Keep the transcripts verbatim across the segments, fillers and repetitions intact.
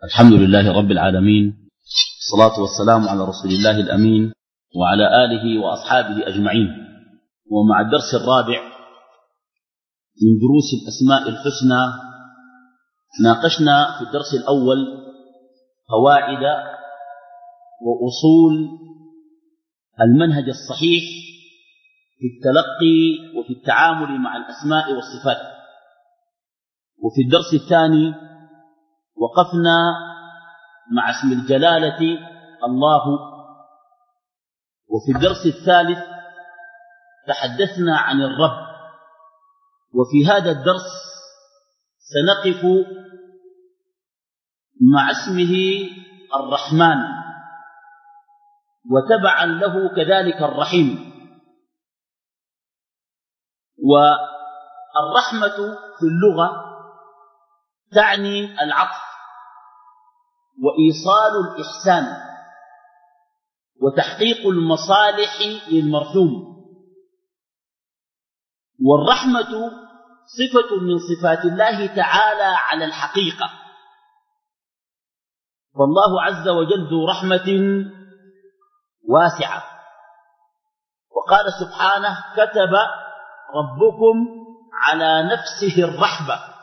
الحمد لله رب العالمين، الصلاة والسلام على رسول الله الأمين وعلى آله وأصحابه أجمعين. ومع الدرس الرابع من دروس الأسماء الحسنى، ناقشنا في الدرس الأول قواعد وأصول المنهج الصحيح في التلقي وفي التعامل مع الأسماء والصفات. وفي الدرس الثاني وقفنا مع اسم الجلالة الله. وفي الدرس الثالث تحدثنا عن الرب. وفي هذا الدرس سنقف مع اسمه الرحمن، وتبعا له كذلك الرحيم. والرحمة في اللغة تعني العطف وإيصال الإحسان وتحقيق المصالح للمرحوم. والرحمة صفة من صفات الله تعالى على الحقيقة، فالله عز وجل ذو رحمة واسعة. وقال سبحانه: كتب ربكم على نفسه الرحمة.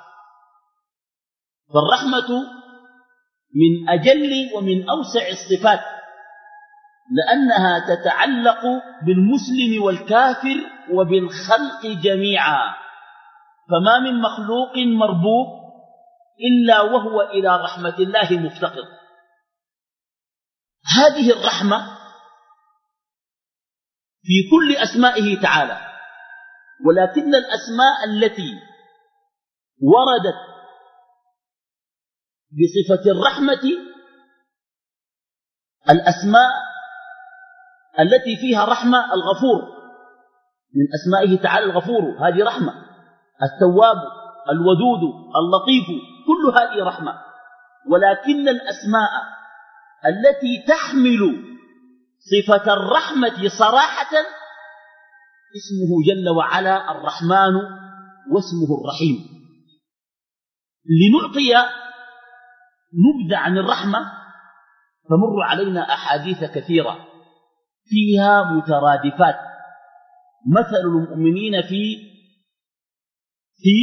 فالرحمة من أجل ومن أوسع الصفات، لأنها تتعلق بالمسلم والكافر وبالخلق جميعا، فما من مخلوق مربوب إلا وهو إلى رحمة الله مفتقر. هذه الرحمة في كل أسمائه تعالى، ولكن الأسماء التي وردت بصفة الرحمة الأسماء التي فيها رحمة. الغفور من أسمائه تعالى الغفور، هذه رحمة. التواب، الودود، اللطيف، كل هذه رحمة. ولكن الأسماء التي تحمل صفة الرحمة صراحة اسمه جل وعلا الرحمن واسمه الرحيم. لنعطي نبذة عن الرحمة، فمر علينا أحاديث كثيرة فيها مترادفات. مثل المؤمنين في في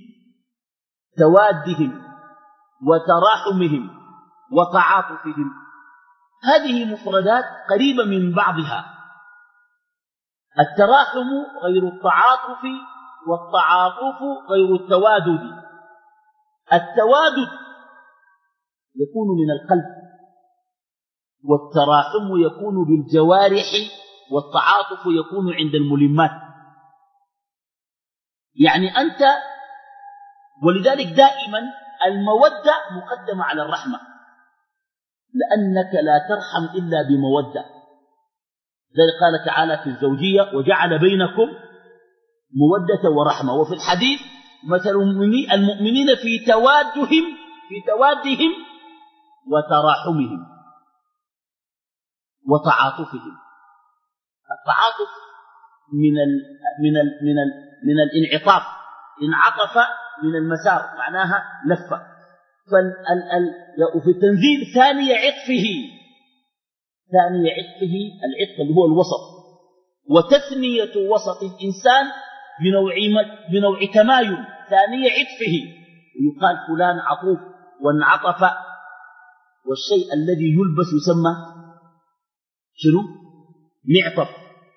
توادهم وتراحمهم وتعاطفهم. هذه مفردات قريبة من بعضها. التراحم غير التعاطف، والتعاطف غير التوادد. التوادد يكون من القلب، والتراحم يكون بالجوارح، والتعاطف يكون عند الملمات. يعني أنت، ولذلك دائما المودة مقدمة على الرحمة، لأنك لا ترحم إلا بمودة. ذلك قال تعالى في الزوجية: وجعل بينكم مودة ورحمة. وفي الحديث: مثل المؤمنين في توادهم في توادهم وتراحمهم وتعاطفهم. التعاطف من ال من ال من ال من الانعطاف، انعطف من المسار، معناها لفة. وفي التنزيل ثاني عطفه، ثاني عطفه العطف اللي هو الوسط. وتثنية وسط الإنسان بنوع بنوع تمايل، ثاني عطفه، ويقال فلان عطوف وانعطف. والشيء الذي يلبس يسمى شنو؟ معطف،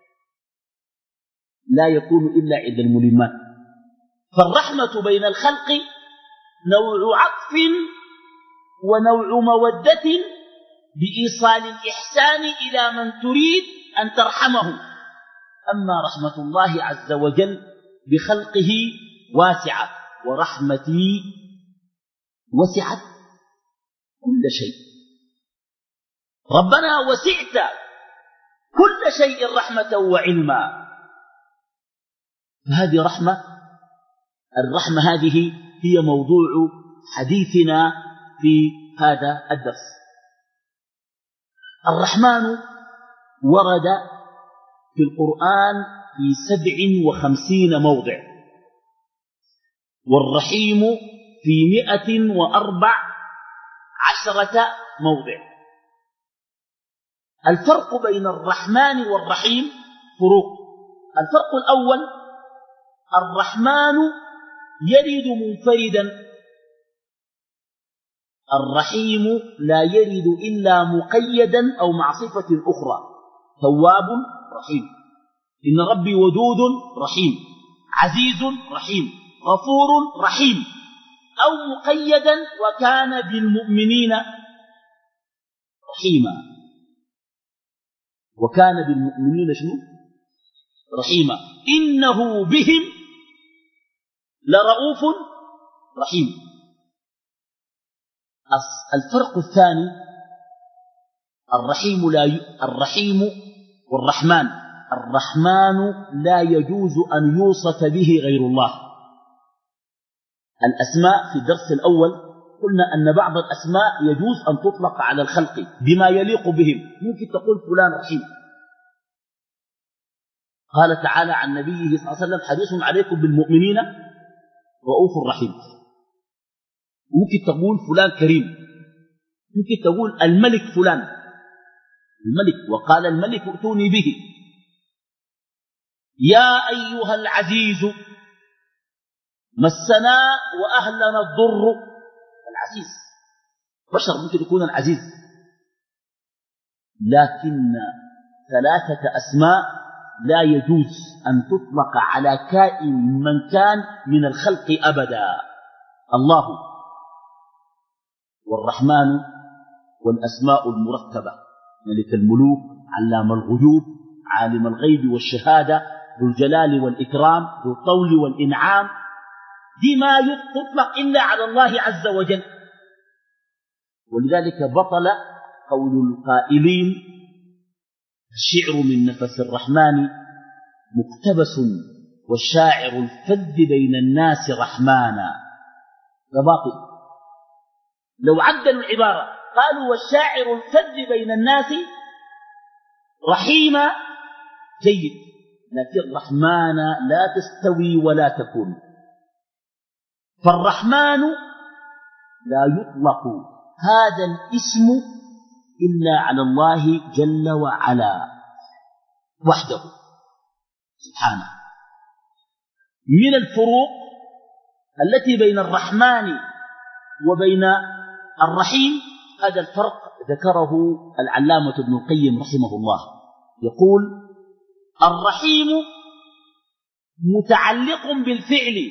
لا يكون إلا عند الملمات. فالرحمة بين الخلق نوع عطف ونوع مودة بإيصال الإحسان إلى من تريد أن ترحمه. أما رحمة الله عز وجل بخلقه واسعة، ورحمتي وسعت كل شيء. ربنا وسعت كل شيء رحمة وعلما. هذه رحمة. الرحمة هذه هي موضوع حديثنا في هذا الدرس. الرحمن ورد في القرآن في سبع وخمسين موضع، والرحيم في مئة وأربع عشرة موضع. الفرق بين الرحمن والرحيم فروق. الفرق الأول: الرحمن يرد منفردا، الرحيم لا يرد إلا مقيدا أو مع صفة أخرى. تواب رحيم، إن ربي ودود رحيم، عزيز رحيم، غفور رحيم، أو مقيدا وكان بالمؤمنين رحيما. وكان بالمؤمنين شنو؟ رحيما. إنه بهم لرؤوف رحيم. الفرق الثاني: الرحيم لا ي... الرحيم والرحمن. الرحمن لا يجوز أن يوصف به غير الله. الأسماء في الدرس الأول قلنا أن بعض الأسماء يجوز أن تطلق على الخلق بما يليق بهم. ممكن تقول فلان رحيم. قال تعالى عن نبيه صلى الله عليه وسلم: حريص عليكم بالمؤمنين رؤوف رحيم. ممكن تقول فلان كريم، ممكن تقول الملك فلان الملك، وقال الملك ائتوني به. يا أيها العزيز مسنا وأهلنا الضر. العزيز بشر ممكن يكون العزيز، لكن ثلاثة أسماء لا يجوز أن تطلق على كائن من كان من الخلق أبدا: الله والرحمن والأسماء المركبة: ملك الملوك، علام الغيوب، عالم الغيب والشهادة، ذو الجلال والإكرام، ذو الطول والإنعام. دي ما تطلق إلا على الله عز وجل. ولذلك بطل قول القائلين: الشعر من نفس الرحمن مقتبس، والشاعر الفذ بين الناس رحمانا. ده باطل. لو عدلوا العبارة قالوا: والشاعر الفذ بين الناس رحيما، جيد، لكن رحمن لا تستوي ولا تكون. فالرحمن لا يطلق هذا الاسم إلا على الله جل وعلا وحده سبحانه. من الفروق التي بين الرحمن وبين الرحيم هذا الفرق ذكره العلامة ابن القيم رحمه الله. يقول: الرحيم متعلق بالفعل،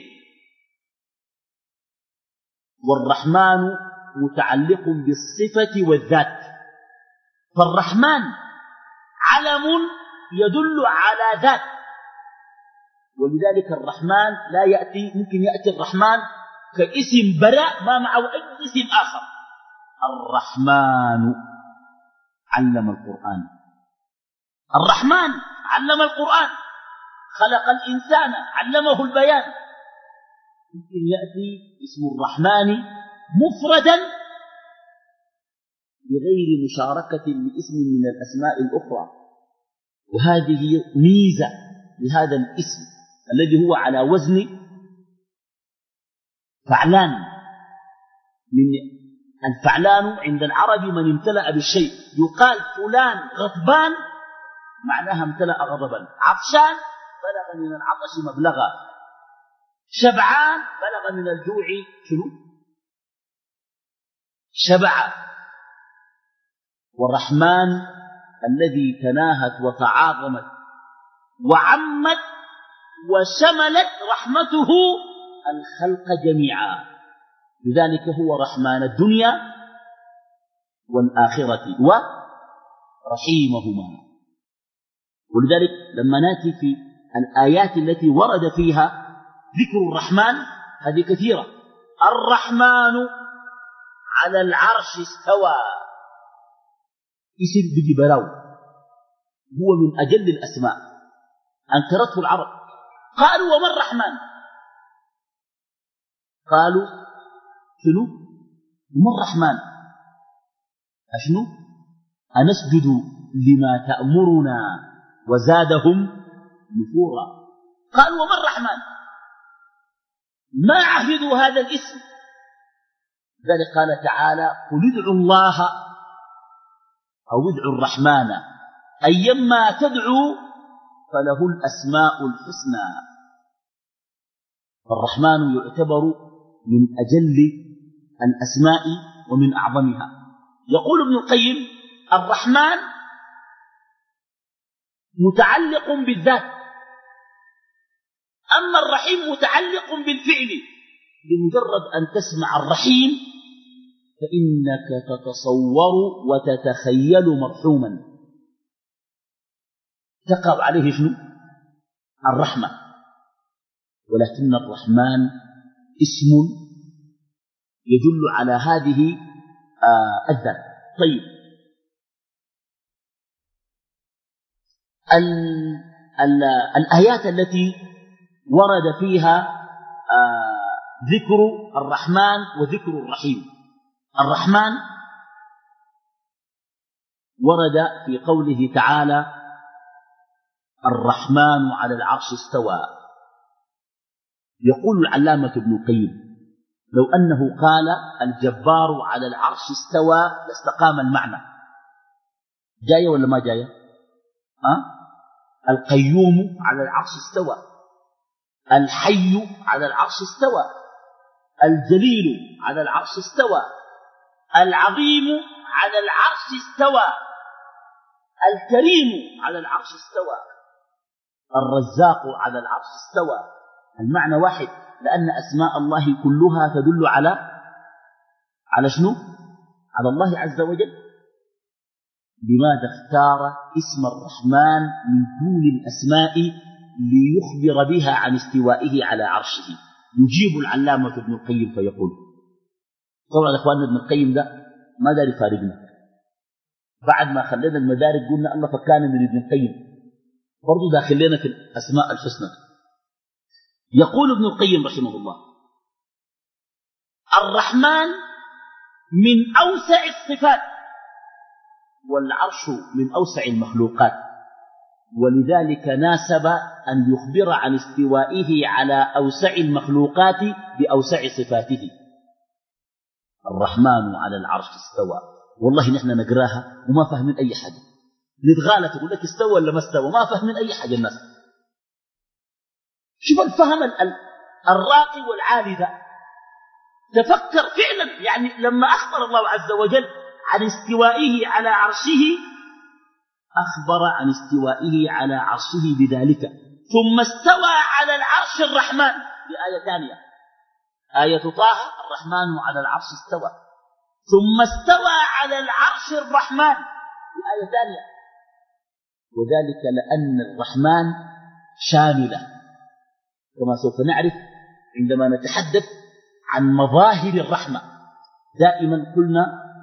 والرحمن متعلق بالصفة والذات. فالرحمن علم يدل على ذات، ولذلك الرحمن لا يأتي، ممكن يأتي الرحمن كاسم براء ما معه أي اسم آخر. الرحمن علم القرآن، الرحمن علم القرآن، خلق الإنسان، علمه البيان. ممكن يأتي اسم الرحمن مفردا بغير مشاركة لاسم من الأسماء الأخرى، وهذه ميزة لهذا الاسم الذي هو على وزن فعلان. من الفعلان عند العرب من امتلأ بالشيء. يقال فلان غضبان معناها امتلأ غضبا. عطشان بلغ من العطش مبلغا. شبعان بلغ من الجوع شنو؟ شبع. والرحمن الذي تناهت وتعاظمت وعمت وشملت رحمته الخلق جميعا، لذلك هو رحمن الدنيا والآخرة ورحيمهما. ولذلك لما نأتي في الآيات التي ورد فيها ذكر الرحمن هذه كثيرة. الرحمن على العرش استوى، اسم بيجي براو، هو من أجل الأسماء، أنكرته العرب. قالوا: وما الرحمن؟ قالوا: شنو؟ وما الرحمن؟ أشنو؟ أنسجد لما تأمرنا وزادهم نفورا. قالوا: وما الرحمن؟ ما عهدوا هذا الاسم، ذلك قال تعالى قل ادعوا الله أو ادعوا الرحمن أيما تدعوا فله الأسماء الحسنى. فالرحمن يعتبر من أجل الأسماء ومن أعظمها. يقول ابن القيم الرحمن متعلق بالذات، أما الرحيم متعلق بالفعل. بمجرد أن تسمع الرحيم فإنك تتصور وتتخيل مرحوما تقع عليه شنو؟ الرحمة. ولكن الرحمن اسم يدل على هذه آه الذات. طيب، ال ال الآيات التي ورد فيها آه ذكر الرحمن وذكر الرحيم. الرحمن ورد في قوله تعالى الرحمن على العرش استوى. يقول العلامة ابن القيم لو أنه قال الجبار على العرش استوى لاستقام المعنى. جاية ولا ما جاية؟ أه؟ القيوم على العرش استوى، الحي على العرش استوى، الجليل على العرش استوى، العظيم على العرش استوى، الكريم على العرش استوى، الرزاق على العرش استوى. المعنى واحد، لأن أسماء الله كلها تدل على على شنو؟ على الله عز وجل. لماذا اختار اسم الرحمن من دون الأسماء ليخبر بها عن استوائه على عرشه؟ يجيب العلامة ابن القيم فيقول، طبعا اخواننا ابن القيم ده ما دار يفارقنا، بعد ما خلينا المدارك قلنا الله فكان من ابن القيم برضو داخل لنا في الأسماء الحسنى. يقول ابن القيم رحمه الله الرحمن من أوسع الصفات، والعرش من أوسع المخلوقات، ولذلك ناسب أن يخبر عن استوائه على أوسع المخلوقات بأوسع صفاته. الرحمن على العرش استوى. والله نحن نقراها وما فاهمين أي حاجة، نتغالى تقول لك استوى ولا ما استوى، ما فاهمين أي حاجة الناس. شوف الفهم الراقي والعالي ذا. تفكر فعلا، يعني لما أخبر الله عز وجل عن استوائه على عرشه أخبر عن استوائه على عرشه بذلك، ثم استوى على العرش الرحمن بآية ثانية، آية طه الرحمن على العرش استوى، ثم استوى على العرش الرحمن بآية ثانية. وذلك لأن الرحمن شاملة، كما سوف نعرف عندما نتحدث عن مظاهر الرحمة. دائما قلنا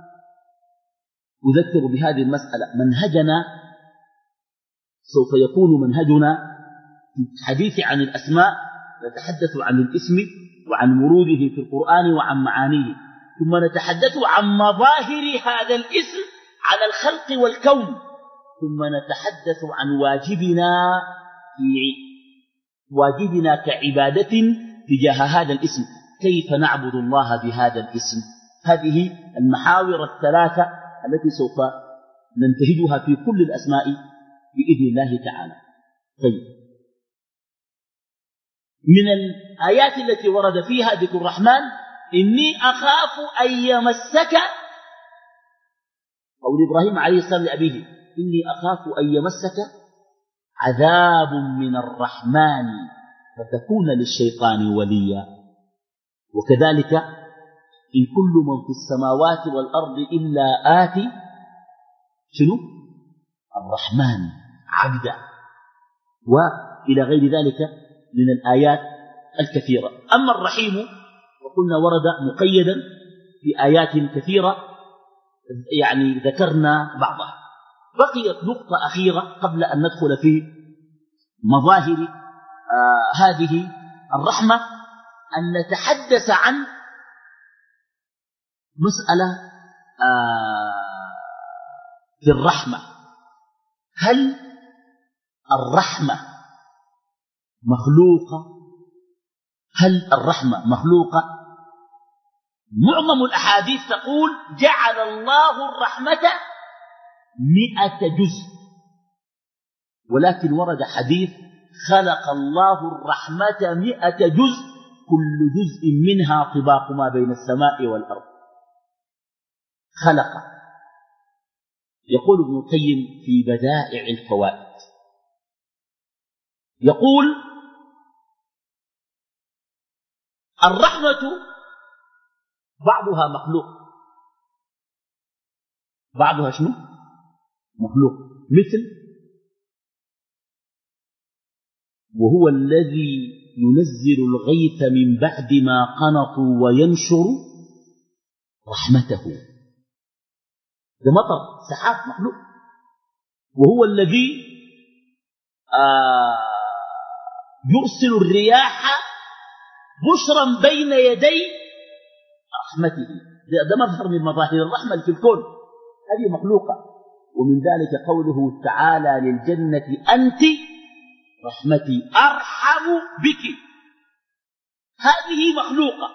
أذكر بهذه المسألة، منهجنا سوف يكون منهجنا في الحديث عن الأسماء نتحدث عن الاسم وعن وروده في القرآن وعن معانيه، ثم نتحدث عن مظاهر هذا الاسم على الخلق والكون، ثم نتحدث عن واجبنا في واجبنا كعبادة تجاه هذا الاسم، كيف نعبد الله بهذا الاسم. هذه المحاور الثلاثة التي سوف ننتهجها في كل الأسماء بإذن الله تعالى. طيب، من الآيات التي ورد فيها ذكر الرحمن إني أخاف أن يمسك، قول إبراهيم عليه السلام لأبيه إني أخاف أن يمسك عذاب من الرحمن فتكون للشيطان وليا. وكذلك إن كل من في السماوات والأرض إلا آتي شنو؟ الرحمن عبدا، وإلى غير ذلك من الآيات الكثيرة. أما الرحيم وقلنا ورد مقيدا في آيات كثيرة، يعني ذكرنا بعضها. بقيت نقطة أخيرة قبل أن ندخل في مظاهر آه هذه الرحمة، أن نتحدث عن مسألة آه في الرحمة. هل الرحمة مخلوقة؟ هل الرحمة مخلوقة؟ معظم الأحاديث تقول جعل الله الرحمة مئة جزء، ولكن ورد حديث خلق الله الرحمة مئة جزء كل جزء منها طباق ما بين السماء والأرض. خلق. يقول ابن القيم في بدائع الفوائد، يقول الرحمة بعضها مخلوق، بعضها شنو؟ مخلوق. مثل وهو الذي ينزل الغيث من بعد ما قنطوا وينشر رحمته. ده مطر سحاب مخلوق. وهو الذي آه يرسل الرياح بشرا بين يدي رحمته. ده, ده مظهر من مظاهر الرحمة في الكون، هذه مخلوقة. ومن ذلك قوله تعالى للجنة أنت رحمتي أرحم بك، هذه مخلوقة.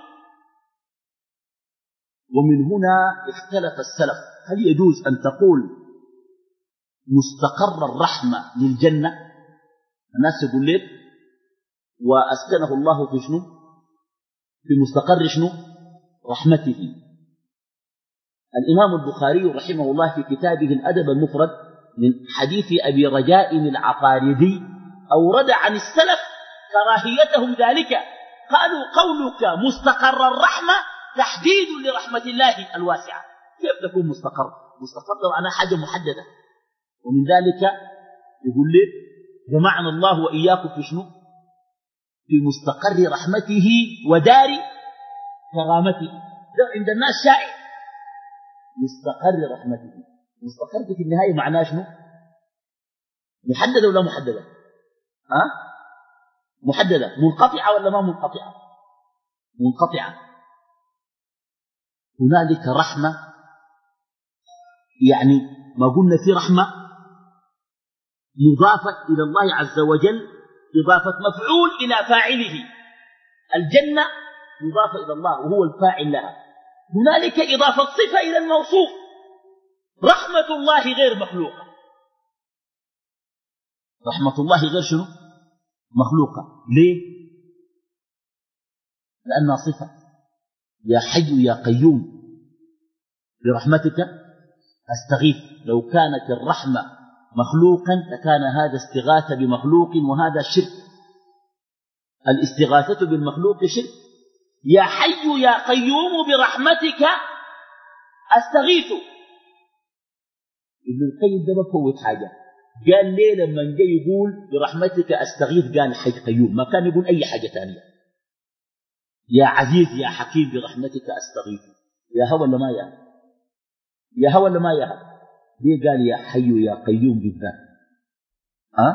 ومن هنا اختلف السلف هل يجوز أن تقول مستقر الرحمة للجنة؟ الناس يقول لك وأسكنه الله في شنو؟ في مستقر شنو؟ رحمته. الإمام البخاري رحمه الله في كتابه الأدب المفرد من حديث أبي رجاء العقارضي أورد عن السلف كراهيتهم ذلك، قالوا قولك مستقر الرحمة تحديد لرحمة الله الواسعة. كيف تكون مستقر؟ مستقر معناه حاجة محددة. ومن ذلك يقول لي جمعنا الله وإياكم في شنو؟ في مستقر رحمته ودار كرامته. ده عند الناس شائع مستقر رحمته. مستقر في النهاية معناه شنو؟ محددة ولا محددة؟ ها؟ أه؟ محددة. منقطعة ولا ما منقطعة؟ منقطعة. هنالك رحمة، يعني ما قلنا في رحمة مضافة إلى الله عز وجل، إضافة مفعول إلى فاعله. الجنة مضافة إلى الله وهو الفاعل لها. هنالك إضافة صفة إلى الموصوف. رحمة الله غير مخلوقة. رحمة الله غير شنو؟ مخلوقة. ليه؟ لأنها صفة. يا حي يا قيوم برحمتك أستغيث. لو كانت الرحمة مخلوقا لكان هذا استغاثة بمخلوق، وهذا شرك. الاستغاثة بالمخلوق شرك. يا حي يا قيوم برحمتك أستغيث. ابن القيم ده ما فوت حاجة. قال ليه لما جاء يقول برحمتك أستغيث قال حي قيوم، ما كان يقول أي حاجة ثانية. يا عزيز يا حكيم برحمتك أستغيث. يا هو ولا ما يا هو؟ يا هو ولا ما يا هو؟ ليه قال يا حي يا قيوم بالذات؟ أه؟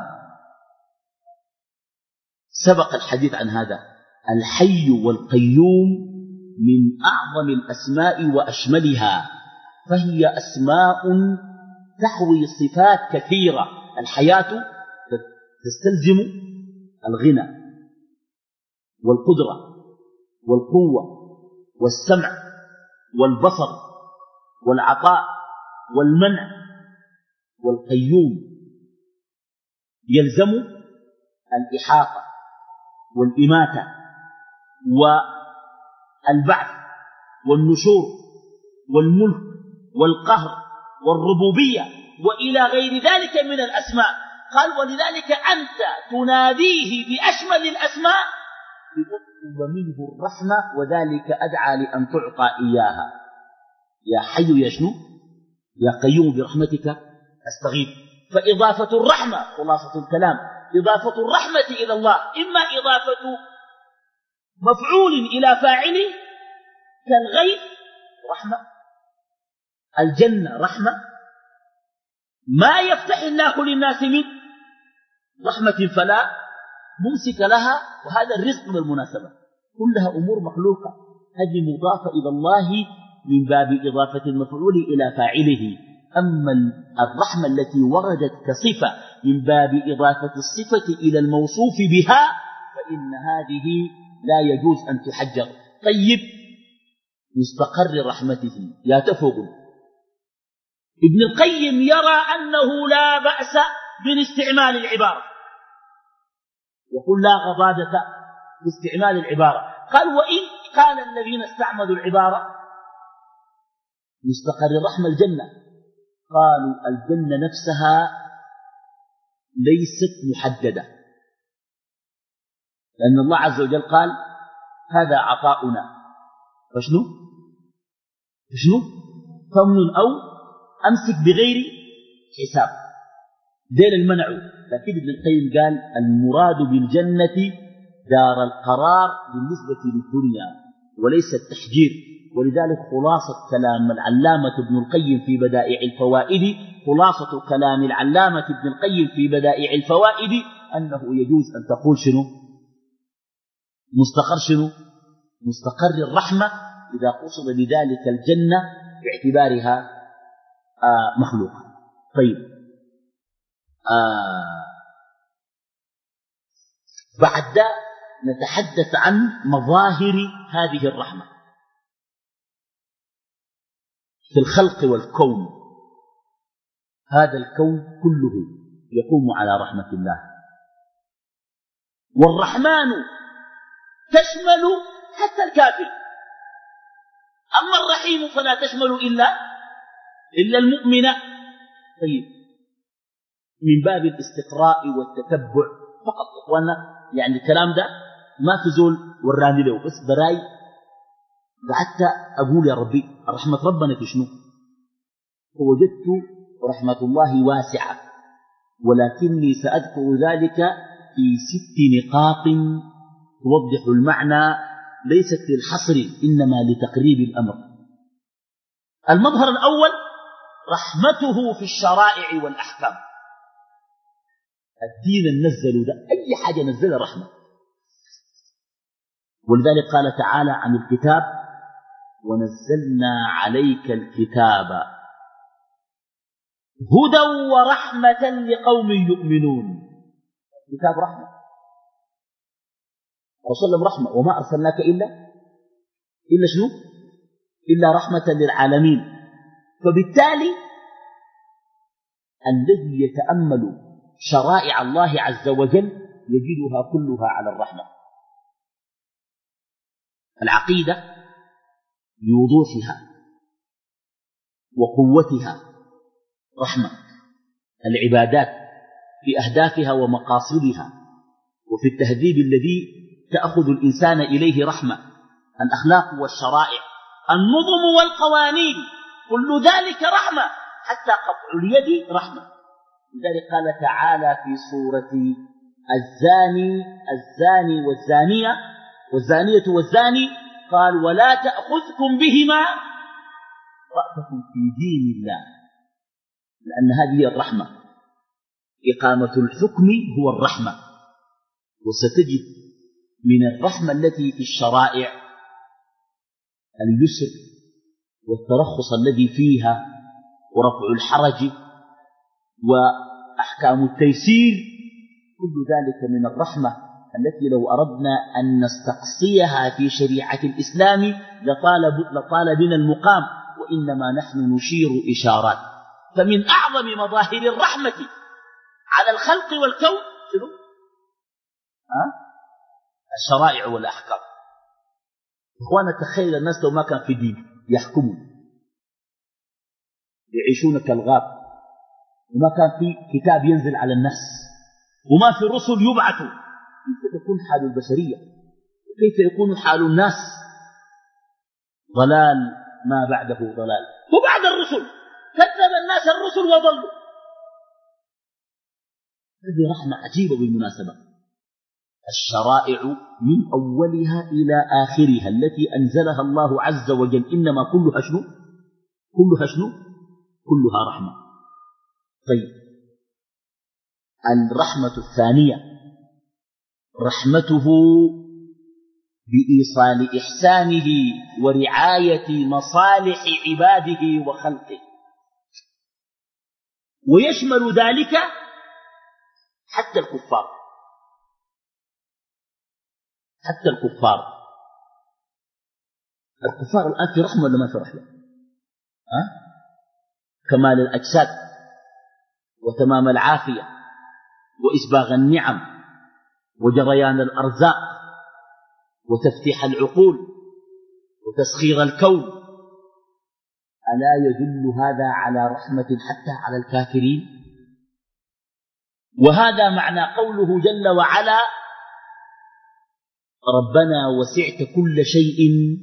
سبق الحديث عن هذا. الحي والقيوم من أعظم الأسماء وأشملها، فهي أسماء تحوي صفات كثيرة. الحياة تستلزم الغنى والقدرة والقوة والسمع والبصر والعطاء والمنع. والقيوم يلزم الإحاطة والإماتة والبعث والنشور والملك والقهر والربوبية وإلى غير ذلك من الأسماء. قال ولذلك أنت تناديه بأشمل الأسماء لتطلب منه الرحمة، وذلك أدعى لأن تعطى إياها. يا حي يا شنو؟ يا قيوم برحمتك أستغيث. فإضافة الرحمة خلاصة الكلام، إضافة الرحمة إلى الله إما إضافة مفعول إلى فاعله كالغيث رحمة، الجنة رحمة، ما يفتح الله للناس من رحمة فلا ممسك لها، وهذا الرزق بالمناسبة كلها أمور مخلوقة، هذه مضافة إلى الله من باب إضافة المفعول إلى فاعله. أما الرحمة التي وردت كصفة من باب إضافة الصفة إلى الموصوف بها فإن هذه لا يجوز أن تحجر. طيب مستقر رحمته يا تفوق. ابن القيم يرى أنه لا بأس من استعمال العبارة، يقول لا غضاضة في استعمال العبارة. قال وإن كان الذين استعملوا العبارة مستقر الرحمة الجنة، قالوا الجنة نفسها ليست محددة، لأن الله عز وجل قال هذا عطاؤنا فشنو فشنو فمن أو أمسك بغير حساب، دين المنعوا. لكن ابن القيم قال المراد بالجنة دار القرار بالنسبة للدنيا وليس التحجير. ولذلك خلاصة كلام العلامة ابن القيم في بدائع الفوائد خلاصة كلام العلامة ابن القيم في بدائع الفوائد أنه يجوز أن تقول شنو مستقر شنو مستقر الرحمة إذا قصد بذلك الجنة باعتبارها آه مخلوقة. طيب آه بعد نتحدث عن مظاهر هذه الرحمة في الخلق والكون. هذا الكون كله يقوم على رحمة الله، والرحمن تشمل حتى الكافر، أما الرحيم فلا تشمل إلا إلا المؤمن. طيب من باب الاستقراء والتتبع فقط إخوانا، يعني الكلام ده ما تزول وراني له، بس براي قعدت أقول يا ربي رحمة ربنا في شنو؟ فوجدت رحمة الله واسعة، ولكني سأذكر ذلك في ست نقاط توضح المعنى ليست للحصر إنما لتقريب الأمر. المظهر الأول رحمته في الشرائع والأحكام. الدين النزل ده أي حاجة نزل رحمة، ولذلك قال تعالى عن الكتاب ونزلنا عليك الكتاب هدى ورحمة لقوم يؤمنون. الكتاب رحمة، وصلهم رحمة، وما أرسلناك إلا إلا شنو إلا رحمة للعالمين. فبالتالي الذي يتأمل شرائع الله عز وجل يجدها كلها على الرحمة. العقيدة بوضوحها وقوتها رحمة، العبادات بأهدافها ومقاصدها وفي التهذيب الذي تأخذ الإنسان إليه رحمة، الأخلاق والشرائع، النظم والقوانين، كل ذلك رحمة، حتى قطع اليد رحمة. لذلك قال تعالى في سورة الزاني الزاني والزانية والزانية والزاني قال ولا تأخذكم بهما رأفة في دين الله، لأن هذه هي الرحمة. إقامة الحكم هو الرحمة، وستجد من الرحمة التي في الشرائع اليسر والترخص الذي فيها ورفع الحرج وأحكام التيسير، كل ذلك من الرحمة التي لو أردنا أن نستقصيها في شريعة الإسلام لطالب, لطال بنا المقام، وإنما نحن نشير إشارات. فمن أعظم مظاهر الرحمة على الخلق والكون شنو؟ أه؟ الشرائع والأحكام. إخوانا تخيل الناس لو ما كان في دين يحكمون يعيشون كالغاب، وما كان في كتاب ينزل على الناس، وما في رسل يبعثوا، كيف تكون حال البشرية؟ وكيف يكون حال الناس؟ ضلال ما بعده ضلال. وبعد الرسل كذب الناس الرسل وضلوا. هذه رحمة عجيبة بالمناسبة. الشرائع من أولها إلى آخرها التي أنزلها الله عز وجل إنما كلها شنو؟ كلها شنو؟ كلها رحمة. طيب الرحمة الثانية رحمته بإيصال إحسانه ورعاية مصالح عباده وخلقه، ويشمل ذلك حتى الكفار، حتى الكفار. الكفار الآن في رحمة ولا ما في رحمة؟ ها؟ كمال الأجساد وتمام العافية وإسباغ النعم وجريان الأرزاق وتفتيح العقول وتسخير الكون، ألا يدل هذا على رحمة حتى على الكافرين؟ وهذا معنى قوله جل وعلا: ربنا وسعت كل شيء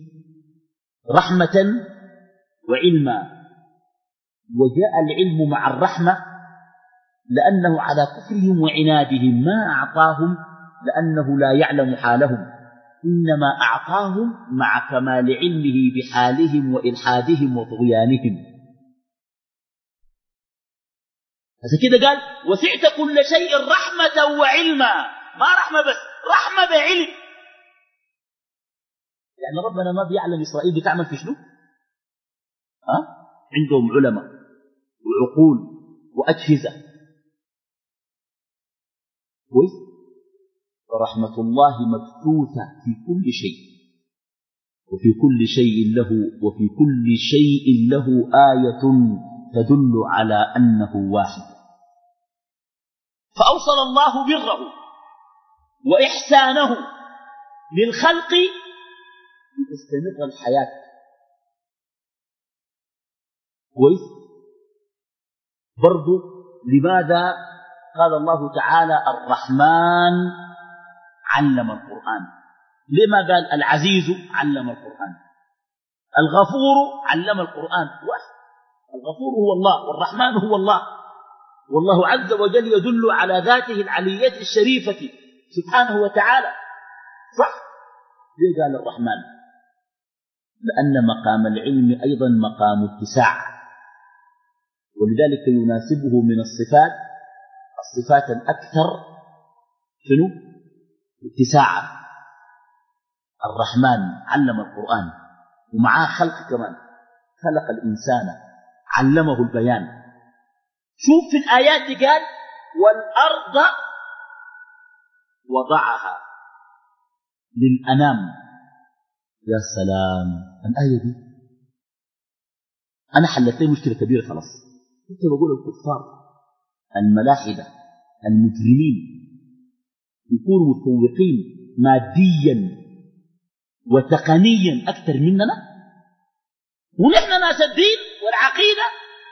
رحمة وعلما. وجاء العلم مع الرحمة لأنه على كفرهم وعنادهم ما أعطاهم لأنه لا يعلم حالهم، إنما أعطاهم مع كمال علمه بحالهم وإلحادهم وطغيانهم. عشان كده قال: وسعت كل شيء رحمة وعلما. ما رحمة بس، رحمة بعلم. يعني ربنا ما بيعلم إسرائيل بتعمل في شنو؟ ها؟ عندهم علماء وعقول وأجهزة. كويس؟ فرحمة الله مبثوثة في كل شيء، وفي كل شيء له وفي كل شيء له آية تدل على أنه واحد. فأوصل الله بره وإحسانه للخلق لتستمر الحياة. كويس؟ برضو لماذا قال الله تعالى الرحمن علم القرآن؟ لما قال العزيز علم القرآن؟ الغفور علم القرآن. واحد، الغفور هو الله والرحمن هو الله، والله عز وجل يدل على ذاته العلية الشريفة سبحانه وتعالى. صح؟ ليه قال الرحمن؟ لأن مقام العلم أيضا مقام اتساع، ولذلك يناسبه من الصفات الصفات الأكثر شنو؟ اتساعا. الرحمن علم القرآن ومعاه خلق كمان، خلق الإنسان علمه البيان. شوف في الآيات دي قال: والأرض وضعها للأنام. يا سلام، الآية دي أنا حلت لي مشكلة كبيرة خلاص. كنت بقول الكفار الملاحدة المجرمين يكونوا متفوقين ماديا وتقنيا أكثر مننا، ونحن ناس الدين والعقيدة.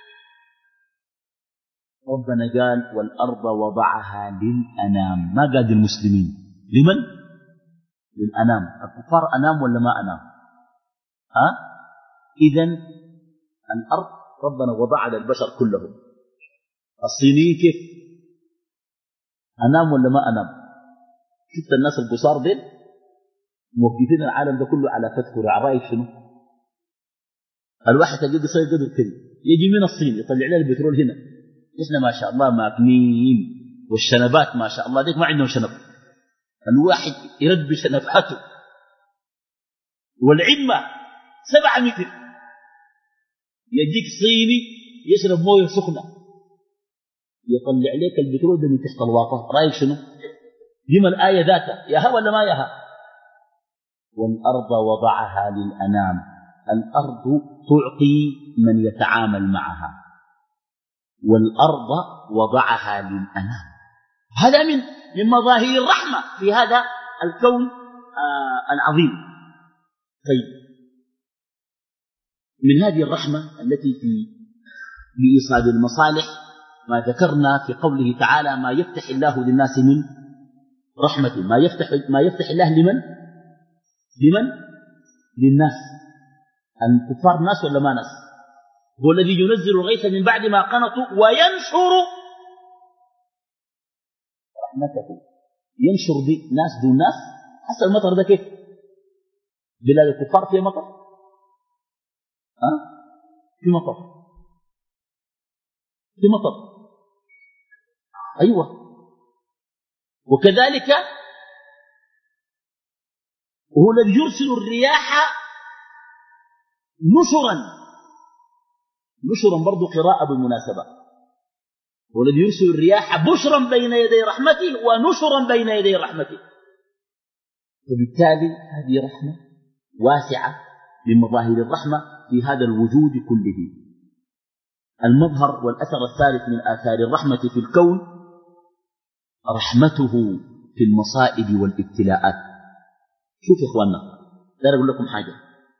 ربنا قال: والأرض وضعها للأنام، ما قال للمسلمين. لمن؟ للأنام. الكفار أنام ولا ما أنام؟ ها؟ إذن الأرض ربنا وضعها للبشر كلهم. الصينيين كيف؟ أنام ولا ما أنام؟ شفت الناس القصار دين موقفين العالم ده كله على كتفه. رأيك شنو؟ الواحد تجد صير قدر كده يجي من الصين يطلع لنا البترول هنا. إحنا ما شاء الله ماكنين، والشنبات ما شاء الله ديك ما عندهم شنب. الواحد يرد بشنباته، والعمة سبعة متر. يجيك صيني يشرب مويه سخنة يطلع لك البترول ده من تحت الواطة. رأيك شنو؟ دي ما الآية ذاتها ياها ولا ما ياها؟ والأرض وضعها للأنام. الأرض تعطي من يتعامل معها، والأرض وضعها للأنام. هذا من من مظاهر الرحمة في هذا الكون آه العظيم. طيب، من هذه الرحمة التي في بإيصال المصالح ما ذكرنا في قوله تعالى: ما يفتح الله للناس من رحمة. ما يفتح ما يفتح الله لمن؟ لمن؟ للناس. الكفار ناس ولا ما ناس؟ هو الذي ينزل الغيث من بعد ما قنطوا وينشر رحمته. ينشر دي ناس دون ناس. حسب المطر ده كيف؟ بلاد الكفار فيها مطر؟ ها؟ في مطر، في مطر. أيوة. وكذلك هو الذي يرسل الرياح نشرا. نشرا برضو قراءة بالمناسبة. هو الذي يرسل الرياح بشرا بين يدي رحمته ونشرا بين يدي رحمته. وبالتالي هذه رحمة واسعة من مظاهر الرحمة في هذا الوجود كله. المظهر والأثر الثالث من آثار الرحمة في الكون رحمته في المصائب والابتلاءات. شوف يا إخواننا، دار أقول لكم حاجة.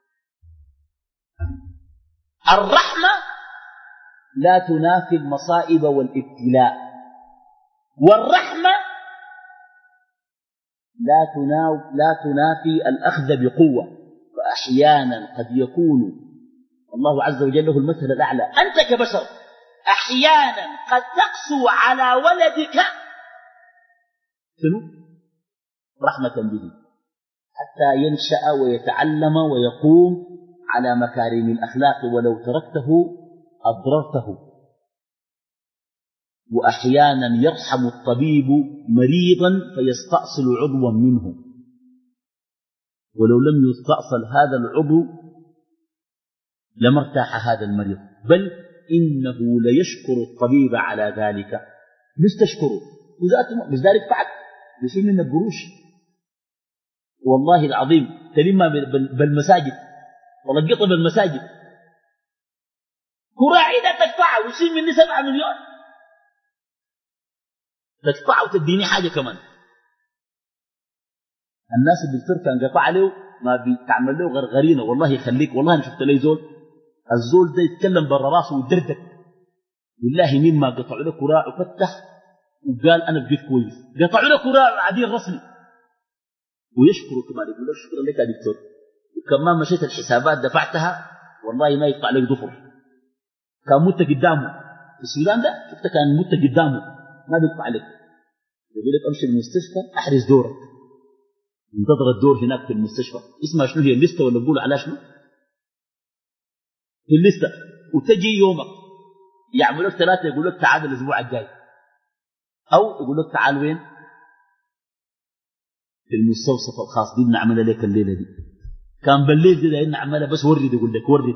الرحمة لا تنافي المصائب والابتلاء، والرحمة لا لا تنافي الأخذ بقوة. فأحيانا قد يكون الله عز وجل له المثل الأعلى، أنت كبشر أحيانا قد تقسو على ولدك شنو؟ رحمة به حتى ينشأ ويتعلم ويقوم على مكارم الأخلاق، ولو تركته أضررته. وأحيانا يرحم الطبيب مريضا فيستأصل عضوا منه، ولو لم يستأصل هذا العضو لما ارتاح هذا المريض، بل إنه ليشكر الطبيب على ذلك. مش تشكره مش ذلك فعل يصير منك قروش والله العظيم تلمها بالمساجد ولقطها بالمساجد، كراعيدة تقطعها ويصير مني سبعة مليون، تقطعها وتديني حاجة كمان. الناس اللي الدكتور كان قطع له ما بتعمل له غرغرينه، والله يخليك. والله انا شفت لي زول، الزول ده يتكلم برا راسه ويدردك، والله مين ما قطعوا له كراع وفتح وقال انا بقيت كويس، قطعوا له كراع عديل رسمي ويشكره كمان، يقول له شكرا لك يا دكتور، وكمان مشيت الحسابات دفعتها والله ما يقطع لك ضفر. كان مت قدامه في السودان ده، شفت كان مت قدامه ما بيقطع لك، يقول لك امشي المستشفى احرز دورك، انتظر الدور هناك في المستشفى. اسمها شنو هي الليسته ولا بقول على شنو في الليسته، وتجي يومك يعمل لك ثلاثه، يقول لك تعال الاسبوع الجاي، او يقول لك تعال وين في المستوصف الخاص دي بنعملها لك الليله دي. كان بالليل دي لان نعملها بس ورد، يقول لك ورد.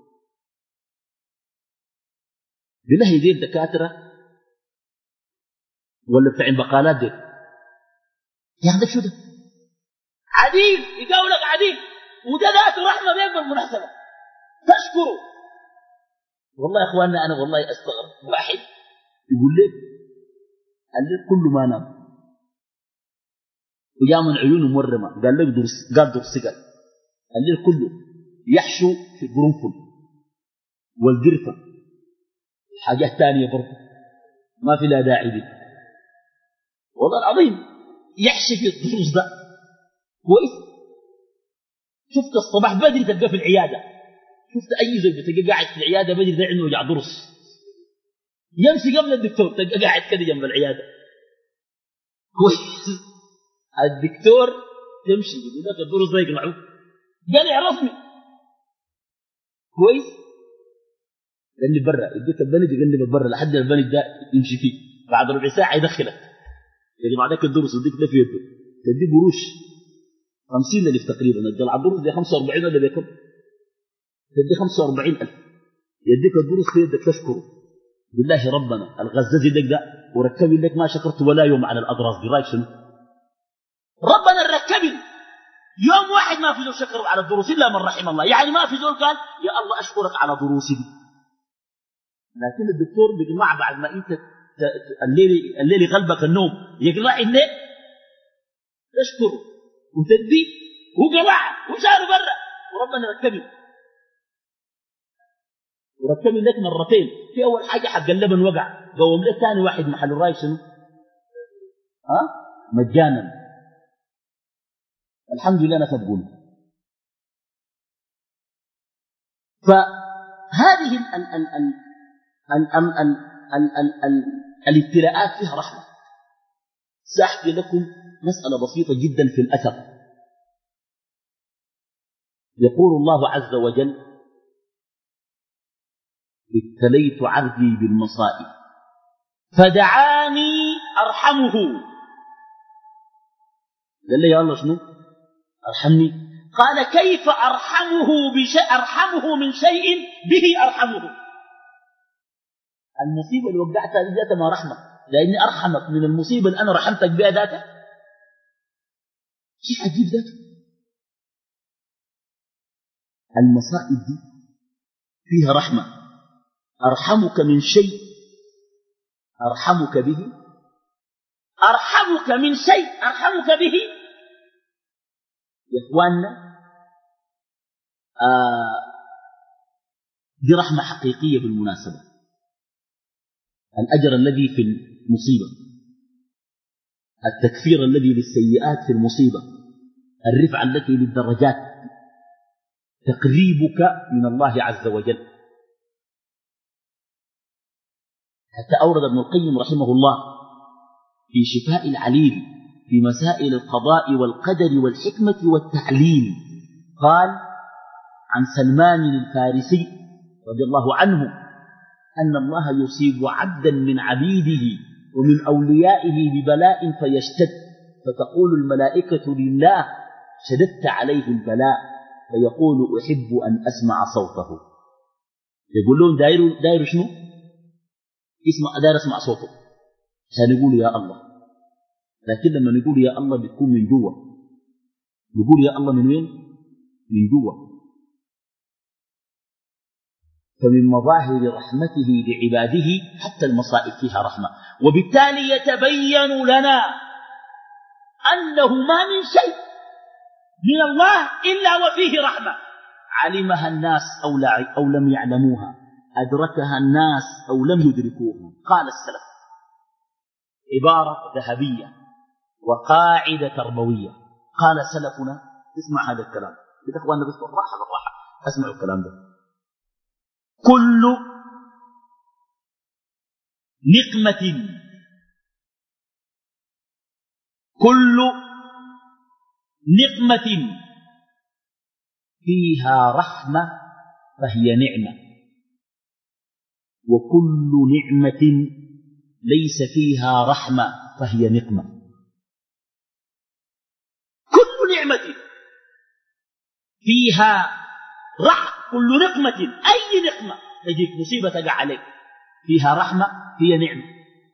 بالله يدير دكاتره ولا بتاع البقالات دي يا عندك شو ده عديل يقولك عديل، وده ذاته رحمه بيك بالمناسبه تشكره. والله يا اخواننا انا والله استغرب، واحد يقول لك الليل كله ما نام وجاء من عيونه مرمه، قال لك درس، قال درس قال الليل كله يحشو في القرنفل والقرفه حاجات ثانيه برضه ما في لا داعي دي. والله العظيم يحشي في الدروس ده كويس. شفت الصباح بدري تلقى في العياده، شفت اي زوج تلقى قاعد في العياده بدري ده عنده وجع ضرس، يمشي قبل الدكتور تلقى قاعد كده جنب العياده كويس. الدكتور تمشي يقول لك الضرس ده يقلعوه، قال يعرفني كويس، قال لي برا يديك البنج، قال لي برا لحد البنج ده يمشي فيه، بعد ربع ساعه يدخلك يعني بعدك الضرس يديك ده في يده، تدي قروش خمسين ألف تقريبا، الجلعة الضرس دي خمسة وأربعين ولا بكم، تدي خمسة وأربعين ألف يديك الضرس في يدك تشكره. بالله ربنا الغزازي لك ده وركبي لك ما شكرت ولا يوم على الأضراس دي، رايك شنو؟ ربنا الركبي يوم واحد ما في زول شكر على الضروس إلا من رحم الله، يعني ما في زول قال يا الله أشكرك على ضروسي دي. لكن الدكتور بيجمع بعد ما أنت الليل الليل قلبك النوم يقلع الليل تشكره وتدي وقلع وشار برا، وربنا ركبي وركبي لك مرتين. في أول حاجة حق اللبن وقع، قوم لك ثاني واحد محل الراي شنو؟ ها؟ مجانا. الحمد لله نتبقون. فهذه ال ال ال ال ال ال ال ال ال ال الابتلاءات فيها رحمة. سأحكي لكم مسألة بسيطة جدا في الأثر. يقول الله عز وجل ابتليت عبدي بالمصائب فدعاني أرحمه. قال لي يا الله شنو أرحمني؟ قال كيف أرحمه بشيء أرحمه من شيء به أرحمه. المصيبة اللي وقعتها ذاتها ما رحمة، لأني أرحمك من المصيبة اللي أنا رحمتك بها ذاتها. شيء عجيب ذاته. المصائب دي فيها رحمة. أرحمك من شيء أرحمك به أرحمك من شيء أرحمك به يا إخواننا. آه دي رحمة حقيقية بالمناسبة. الأجر الذي في المصيبة، التكفير الذي للسيئات في المصيبة، الرفعة التي للدرجات، تقريبك من الله عز وجل. حتى أورد ابن القيم رحمه الله في شفاء العليل في مسائل القضاء والقدر والحكمة والتعليل، قال عن سلمان الفارسي رضي الله عنه أن الله يصيب عبدا من عبيده ومن أوليائه ببلاء فيشتد، فتقول الملائكة لله شددت عليه البلاء، فيقول أحب أن أسمع صوته. يقول لهم داير, داير شنو؟ اسمع، داير أسمع صوته عشان يقول يا الله. لكن لما نقول يا الله بتكون من جوا، نقول يا الله من وين؟ من جوا. فمن مظاهر رحمته لعباده حتى المصائب فيها رحمة. وبالتالي يتبين لنا أنه ما من شيء من الله إلا وفيه رحمة، علمها الناس أو, لا أو لم يعلموها، أدركها الناس أو لم يدركوها. قال السلف عبارة ذهبية وقاعدة تربوية. قال سلفنا، اسمع هذا الكلام يا إخواننا بس بالراحة بالراحة اسمعوا الكلام ده. كل نقمة كل نقمة فيها رحمة فهي نعمة، وكل نعمة ليس فيها رحمة فهي نقمة. كل نعمة فيها رحمة، كل نقمة، أي نقمة تجيك مصيبة تقع عليك فيها رحمة هي نعمة،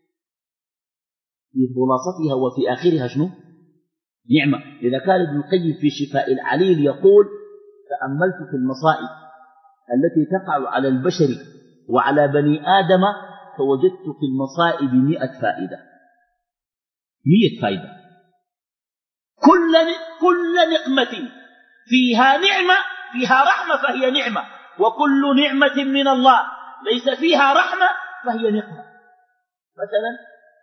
في خلاصتها وفي آخرها شنو؟ نعمة. إذا كان ابن القيم في شفاء العليل يقول تأملت في المصائب التي تقع على البشر وعلى بني آدم فوجدت في المصائب مئة فائدة، مئة فائدة. كل كل نقمة فيها نعمة فيها رحمة فهي نعمة، وكل نعمة من الله ليس فيها رحمة فهي نقمة. مثلا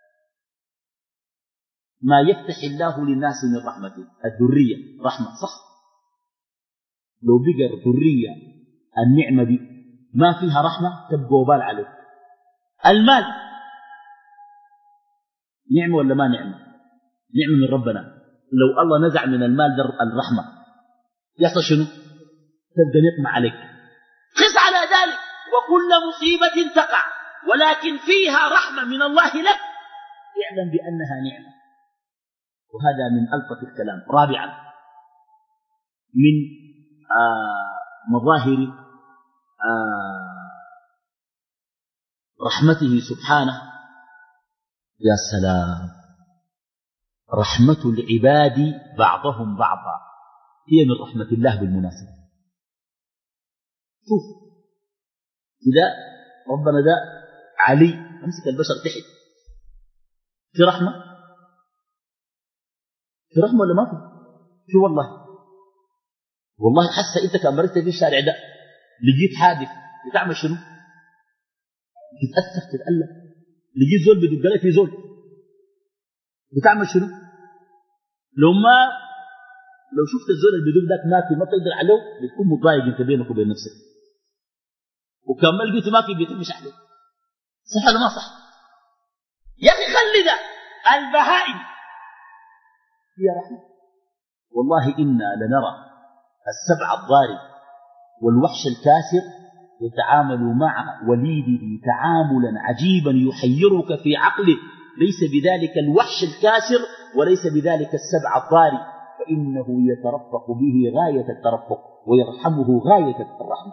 ما يفتح الله للناس من رحمته، الذرية رحمة صح. لو بقى الذرية النعمة دي ما فيها رحمة تبقى وبال عليك. المال نعمة ولا ما نعمة؟ نعمة من ربنا. لو الله نزع من المال الرحمة يحصل شنو؟ تبقى نقمة عليك. قس على ذلك وكل مصيبة تقع ولكن فيها رحمة من الله لك اعلم بأنها نعمة. وهذا من ألطف الكلام. رابعا من آه مظاهر آه رحمته سبحانه، يا سلام، رحمة العباد بعضهم بعضا هي من رحمة الله بالمناسبة. شوف إذا ربنا ده علي أمسك البشر تحت، في رحمة؟ في رحمة ولا ما في؟ في والله. والله حاسة أنت كان مرت في الشارع ده لقيت حادث بتعمل شنو؟ تتأسف تتألم. لقيت زول بدق لك في زول بتعمل شنو؟ لو ما لو شفت الزول اللي بدق ذاك ماكي ما تقدر عليه بتكون متضايق انت بينك وبين نفسك، وكان ما لقيته ماكي بيتمش عليه. صح ولا ما صح؟ يا اخي خلي ده البهائم هي رحمة. والله إنا لنرى السبع الضارب والوحش الكاسر يتعامل مع وليده تعاملا عجيبا يحيرك في عقله، ليس بذلك الوحش الكاسر وليس بذلك السبع الضارب، فإنه يترفق به غاية الترفق ويرحمه غاية الرحمة.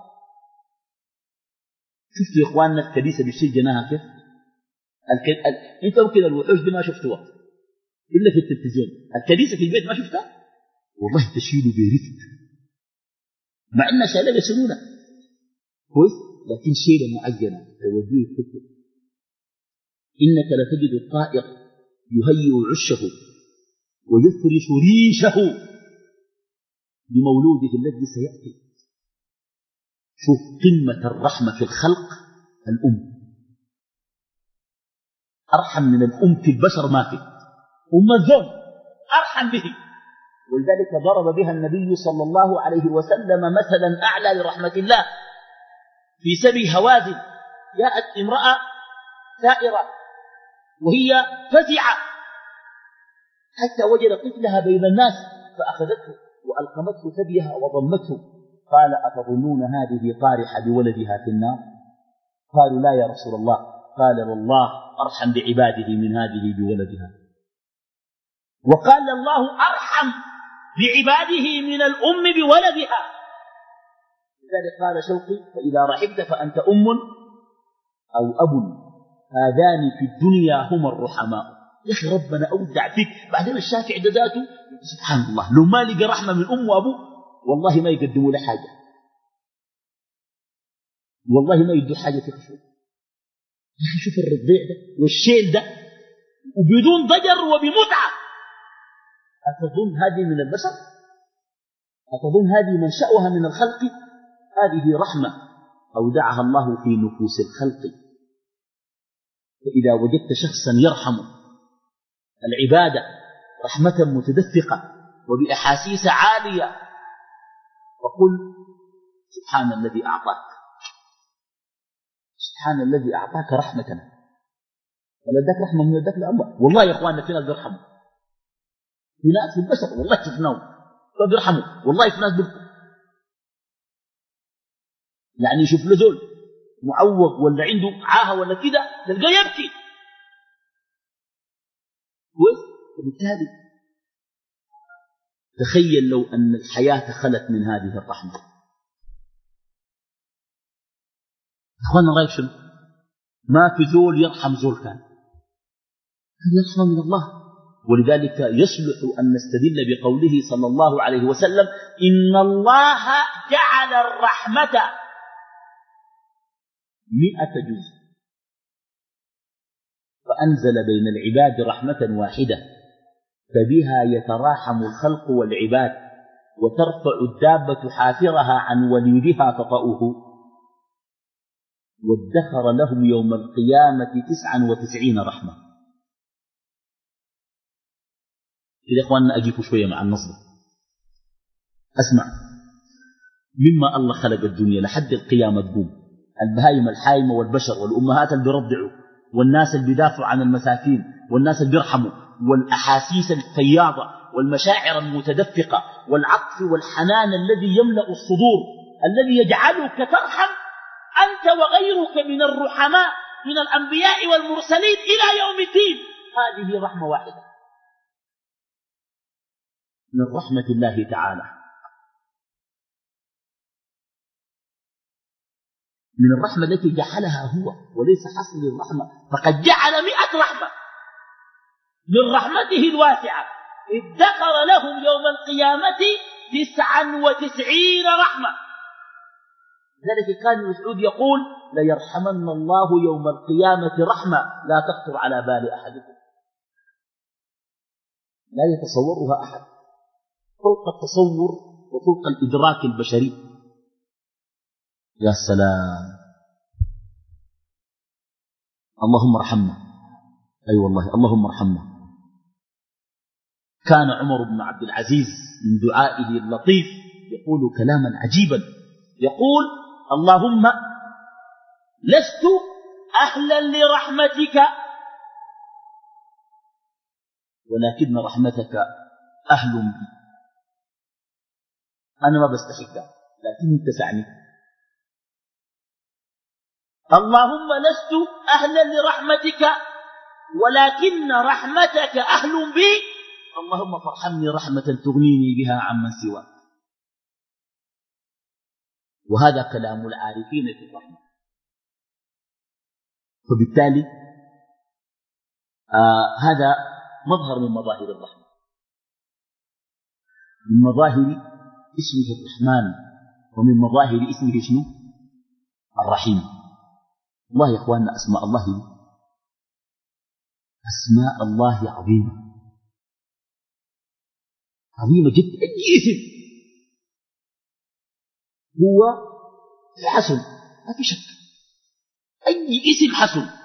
شفتوا يا إخواننا الكنيسة بالشيء جناها كيف؟ الك... ال... انت ممكن الوحوش دي ما شفتوها إلا في التلفزيون، الكنيسة في البيت ما شفتها؟ والله تشيله برفق مع إن شيء لا يسنونه كويس، لكن شيء معينة توجيه الفكر. إنك لتجد الطائر يهيئ عشه ويفرش ريشه لمولوده الذي سيأتي. شوف قمة الرحمة في الخلق الأم، أرحم من الأم في البشر ما في، أم الزوج أرحم به، ولذلك ضرب بها النبي صلى الله عليه وسلم مثلا أعلى لرحمة الله في سبي هوازن. جاءت امرأة ثائرة وهي فزعة حتى وجد طفلها بين الناس فأخذته وألقمته ثديها وضمته. قال أتظنون هذه طارحة بولدها في النار؟ قالوا لا يا رسول الله. قال والله أرحم بعباده من هذه بولدها. وقال الله أرحم بعباده من الأم بولدها. لذلك قال شوقي فإذا رحمت فأنت أم أو أب، هذان في الدنيا هما الرحماء. يا أخي ربنا أودع فيك. بعدين الشافع ده ذاته سبحان الله لو ما لقى رحمة من أم وأبوه والله ما يقدموا له حاجة، والله ما يدوا حاجة في خشوع. يا أخي شوف الرضيع ده والشيل ده وبدون ضجر وبمتعة. أتظن هذه من البشر؟ أتظن هذه منشأها من الخلق؟ هذه رحمة أودعها الله في نفوس الخلق. فإذا وجدت شخصا يرحم العبادة رحمة متدفقة وبأحاسيس عالية فقل سبحان الذي أعطاك، سبحان الذي أعطاك رحمة. ولا اداك رحمة من اداك لله. والله يا إخواننا في ناس بيرحموا، في ناس في البشر والله شفناهم فبيرحموا، والله في ناس بيرحموا. يعني يشوف له زول معوق ولا عنده عاهة ولا كده تلقاه يبكي. وبالتالي تخيل لو أن الحياة خلت من هذه الرحمة. أخوانا رأيك شنو؟ ما في زول يرحم زول كان، هذه رحمة من الله. ولذلك يصلح أن نستدل بقوله صلى الله عليه وسلم إن الله جعل الرحمة مئة جزء فأنزل بين العباد رحمة واحدة فبها يتراحم الخلق والعباد وترفع الدابة حافرها عن وليدها تطأه وادخر لهم يوم القيامة تسعا وتسعين رحمة. إذا أخواننا أجيكم شوية مع النصب. أسمع، مما الله خلق الدنيا لحد القيامة تقوم البهايم الحايمة والبشر والأمهات اللي بيرضعوا والناس اللي بيدافعوا عن المساكين والناس اللي بيرحموا والأحاسيس الفياضة والمشاعر المتدفقة والعطف والحنان الذي يملأ الصدور الذي يجعلك ترحم أنت وغيرك من الرحماء من الأنبياء والمرسلين إلى يوم الدين. هذه رحمة واحدة من رحمة الله تعالى، من الرحمة التي جعلها هو وليس حصر الرحمة، فقد جعل مئة رحمة من رحمته الواسعة ادخر لهم يوم القيامة تسعا وتسعين رحمة. ذلك كان مسعود يقول ليرحمن الله يوم القيامة رحمة لا تخطر على بال أحدكم، لا يتصورها أحد، فوق التصور وفوق الإدراك البشري. يا سلام، اللهم ارحمنا، أي أيوة والله اللهم ارحمنا. كان عمر بن عبد العزيز من دعائه اللطيف يقول كلاما عجيبا، يقول اللهم لست أهلا لرحمتك ولكن رحمتك أهل بي. أنا ما بستحقها لكن تسعني. اللهم لست أهلا لرحمتك ولكن رحمتك أهل بي، اللهم فارحمني رحمة تغنيني بها عمن سواك. وهذا كلام العارفين في الرحمة. فبالتالي آه هذا مظهر من مظاهر الرحمة، من مظاهر اسمه الرحمن ومن مظاهر اسمه شنو؟ الرحيم. والله يا إخواننا أسماء الله أسماء الله عظيمة عظيمة جدا. أي اسم هو حسن ما في شك، أي اسم حسن،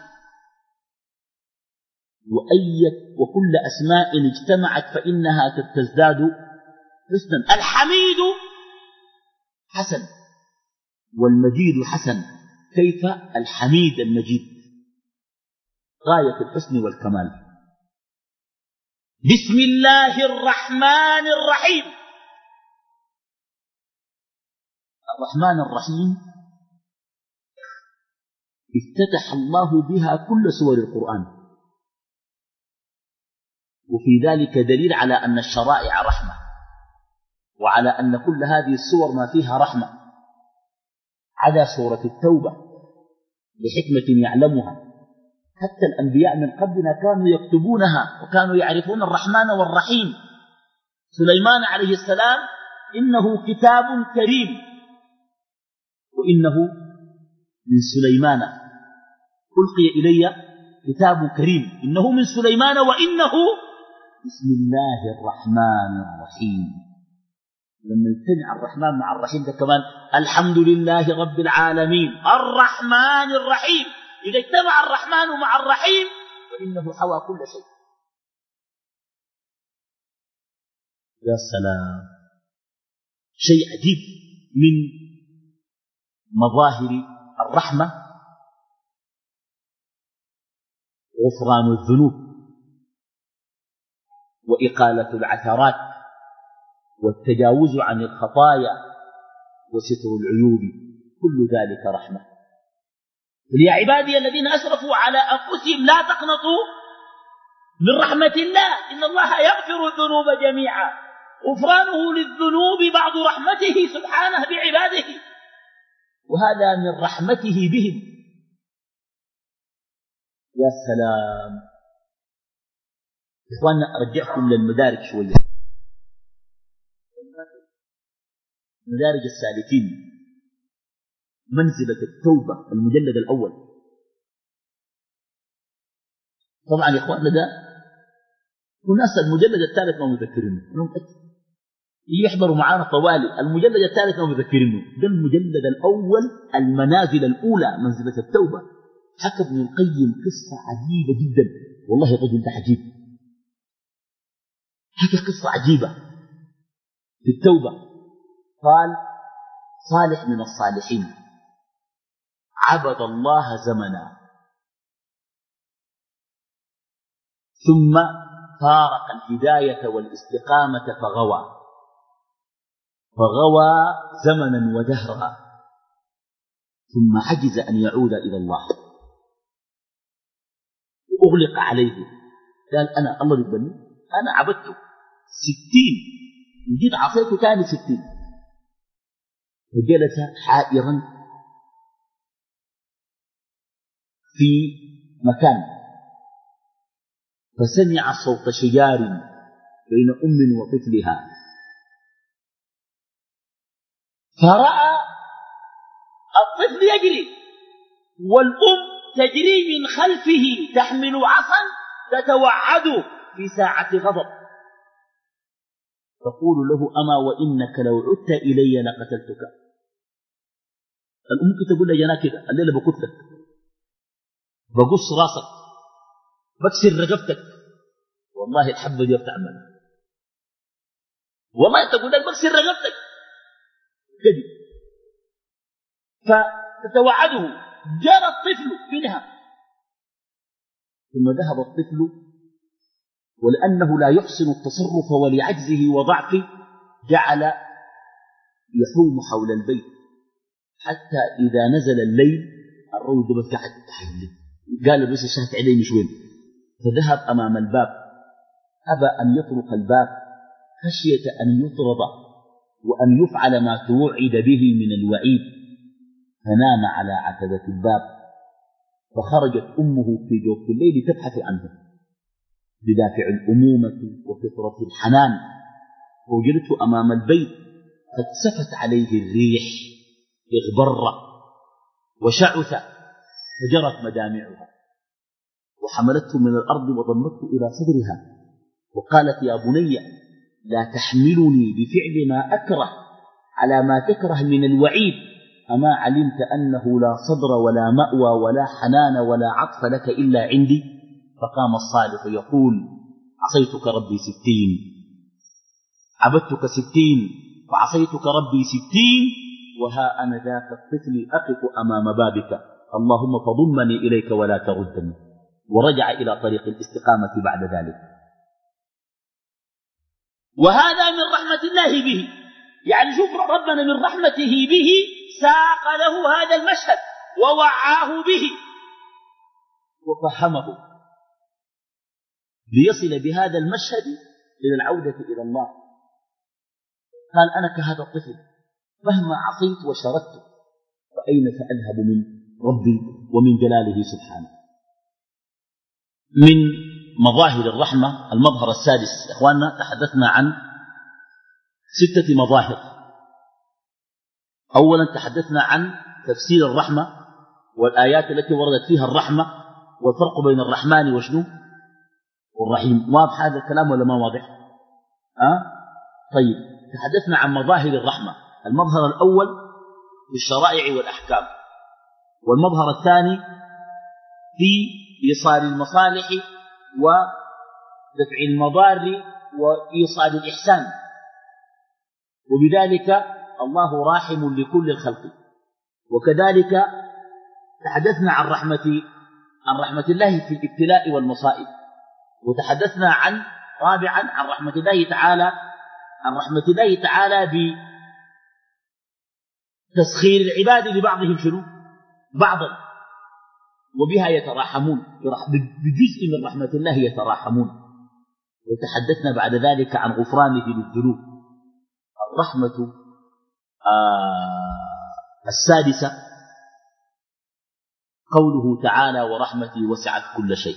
وأي وكل أسماء اجتمعت فإنها تزداد حسنا. الحميد حسن والمجيد حسن، كيف الحميد المجيد؟ غاية الحسن والكمال. بسم الله الرحمن الرحيم. الرحمن الرحيم افتتح الله بها كل سور القرآن، وفي ذلك دليل على أن الشرائع رحمة، وعلى أن كل هذه السور ما فيها رحمة، عدا سورة التوبة لحكمة يعلمها. حتى الأنبياء من قبلنا كانوا يكتبونها وكانوا يعرفون الرحمن والرحيم. سليمان عليه السلام إنه كتاب كريم، وإنه من سليمان ألقي إلي كتاب كريم إنه من سليمان وإنه بسم الله الرحمن الرحيم. لما يجتمع الرحمن مع الرحيم ده كمان الحمد لله رب العالمين الرحمن الرحيم. إذا اجتمع الرحمن مع الرحيم فإنه حوى كل شيء. يا سلام، شيء عجيب من مظاهر الرحمة غفران الذنوب وإقالة العثرات والتجاوز عن الخطايا وستر العيوب، كل ذلك رحمة. يا عبادي الذين أسرفوا على أنفسهم لا تقنطوا من رحمة الله إن الله يغفر الذنوب جميعا. غفرانه للذنوب بعض رحمته سبحانه بعباده، وهذا من رحمته بهم. يا سلام. إخواننا أرجعكم للمدارج شوية. مدارج السالكين منزلة التوبة المجلد الأول. طبعا يا إخواننا ده وناس المجلد الثالث ما مذكرينه، يحضروا معانا طوالي المجلد الثالث ما مذكرينه. ده المجلد الأول المنازل الأولى منزلة التوبة. حكى ابن القيم قصة عجيبة جدا، والله الرجل ده عجيب. حكى قصة عجيبة في التوبة. قال صالح من الصالحين عبد الله زمنا ثم فارق الهداية والاستقامة فغوى فغوى زمنا ودهرا ثم عجز أن يعود إلى الله وأغلق عليه. قال أنا الله يقبلني، أنا عبدته ستين وجيت عصيته ثاني ستين. فجلس حائرا في مكان فسمع صوت شجار بين أم وطفلها، فرأى الطفل يجري والأم تجري من خلفه تحمل عصا تتوعد في ساعة غضب، تقول له أما وإنك لو عدت إلي لقتلتك. الأم ممكن تقول لجنا كده الليلة بقتلك، بقص راسك، بكسر رقبتك. والله الحبة دي بتعمل، والله تقول لك بكسر رقبتك كده. فتتوعده، جرى الطفل منها ثم ذهب الطفل، ولأنه لا يحسن التصرف ولعجزه وضعفه جعل يحوم حول البيت حتى إذا نزل الليل الرجل بس قاعد تحلل، قال بس الشهد عليه مش وين، فذهب أمام الباب أبى أن يطرق الباب خشية أن يطرد وأن يفعل ما توعد به من الوعيد، فنام على عتبة الباب. فخرجت أمه في جوف الليل تبحث عنه بدافع الأمومة وفطرة الحنان، ووجدته أمام البيت قد سفت عليه الريح اغبر وشعث فجرت مدامعها، وحملته من الأرض وضمته إلى صدرها وقالت يا بني لا تحملني بفعل ما أكره على ما تكره من الوعيد، أما علمت أنه لا صدر ولا مأوى ولا حنان ولا عطف لك إلا عندي. فقام الصالح يقول عصيتك ربي ستين، عبدتك ستين، وعصيتك ربي ستين، وها أنا ذاك الطفل أقف أمام بابك، اللهم فضمني إليك ولا تردني. ورجع إلى طريق الاستقامة بعد ذلك. وهذا من رحمة الله به، يعني شوف ربنا من رحمته به ساق له هذا المشهد ووعاه به وفهمه ليصل بهذا المشهد إلى العودة إلى الله. قال أنا كهذا الطفل مهما عصيت وشردت فأين سأذهب من ربي ومن جلاله سبحانه. من مظاهر الرحمة المظهر السادس يا إخواننا، تحدثنا عن ستة مظاهر. أولا تحدثنا عن تفسير الرحمة والآيات التي وردت فيها الرحمة والفرق بين الرحمن وشنو والرحيم. واضح هذا الكلام ولا ما واضح؟ أه؟ طيب تحدثنا عن مظاهر الرحمة. المظهر الأول في الشرائع والأحكام، والمظهر الثاني في إيصال المصالح ودفع المضار وإيصال الإحسان، وبذلك الله راحم لكل الخلق. وكذلك تحدثنا عن رحمة عن رحمة الله في الابتلاء والمصائب، وتحدثنا عن رابعا عن رحمة الله تعالى عن رحمة الله تعالى بتسخير العباد لبعضهم شنو بعضا، وبها يتراحمون، بجزء من رحمة الله يتراحمون. وتحدثنا بعد ذلك عن غفرانه للذنوب. الرحمة آه السادسة قوله تعالى ورحمتي وسعت كل شيء،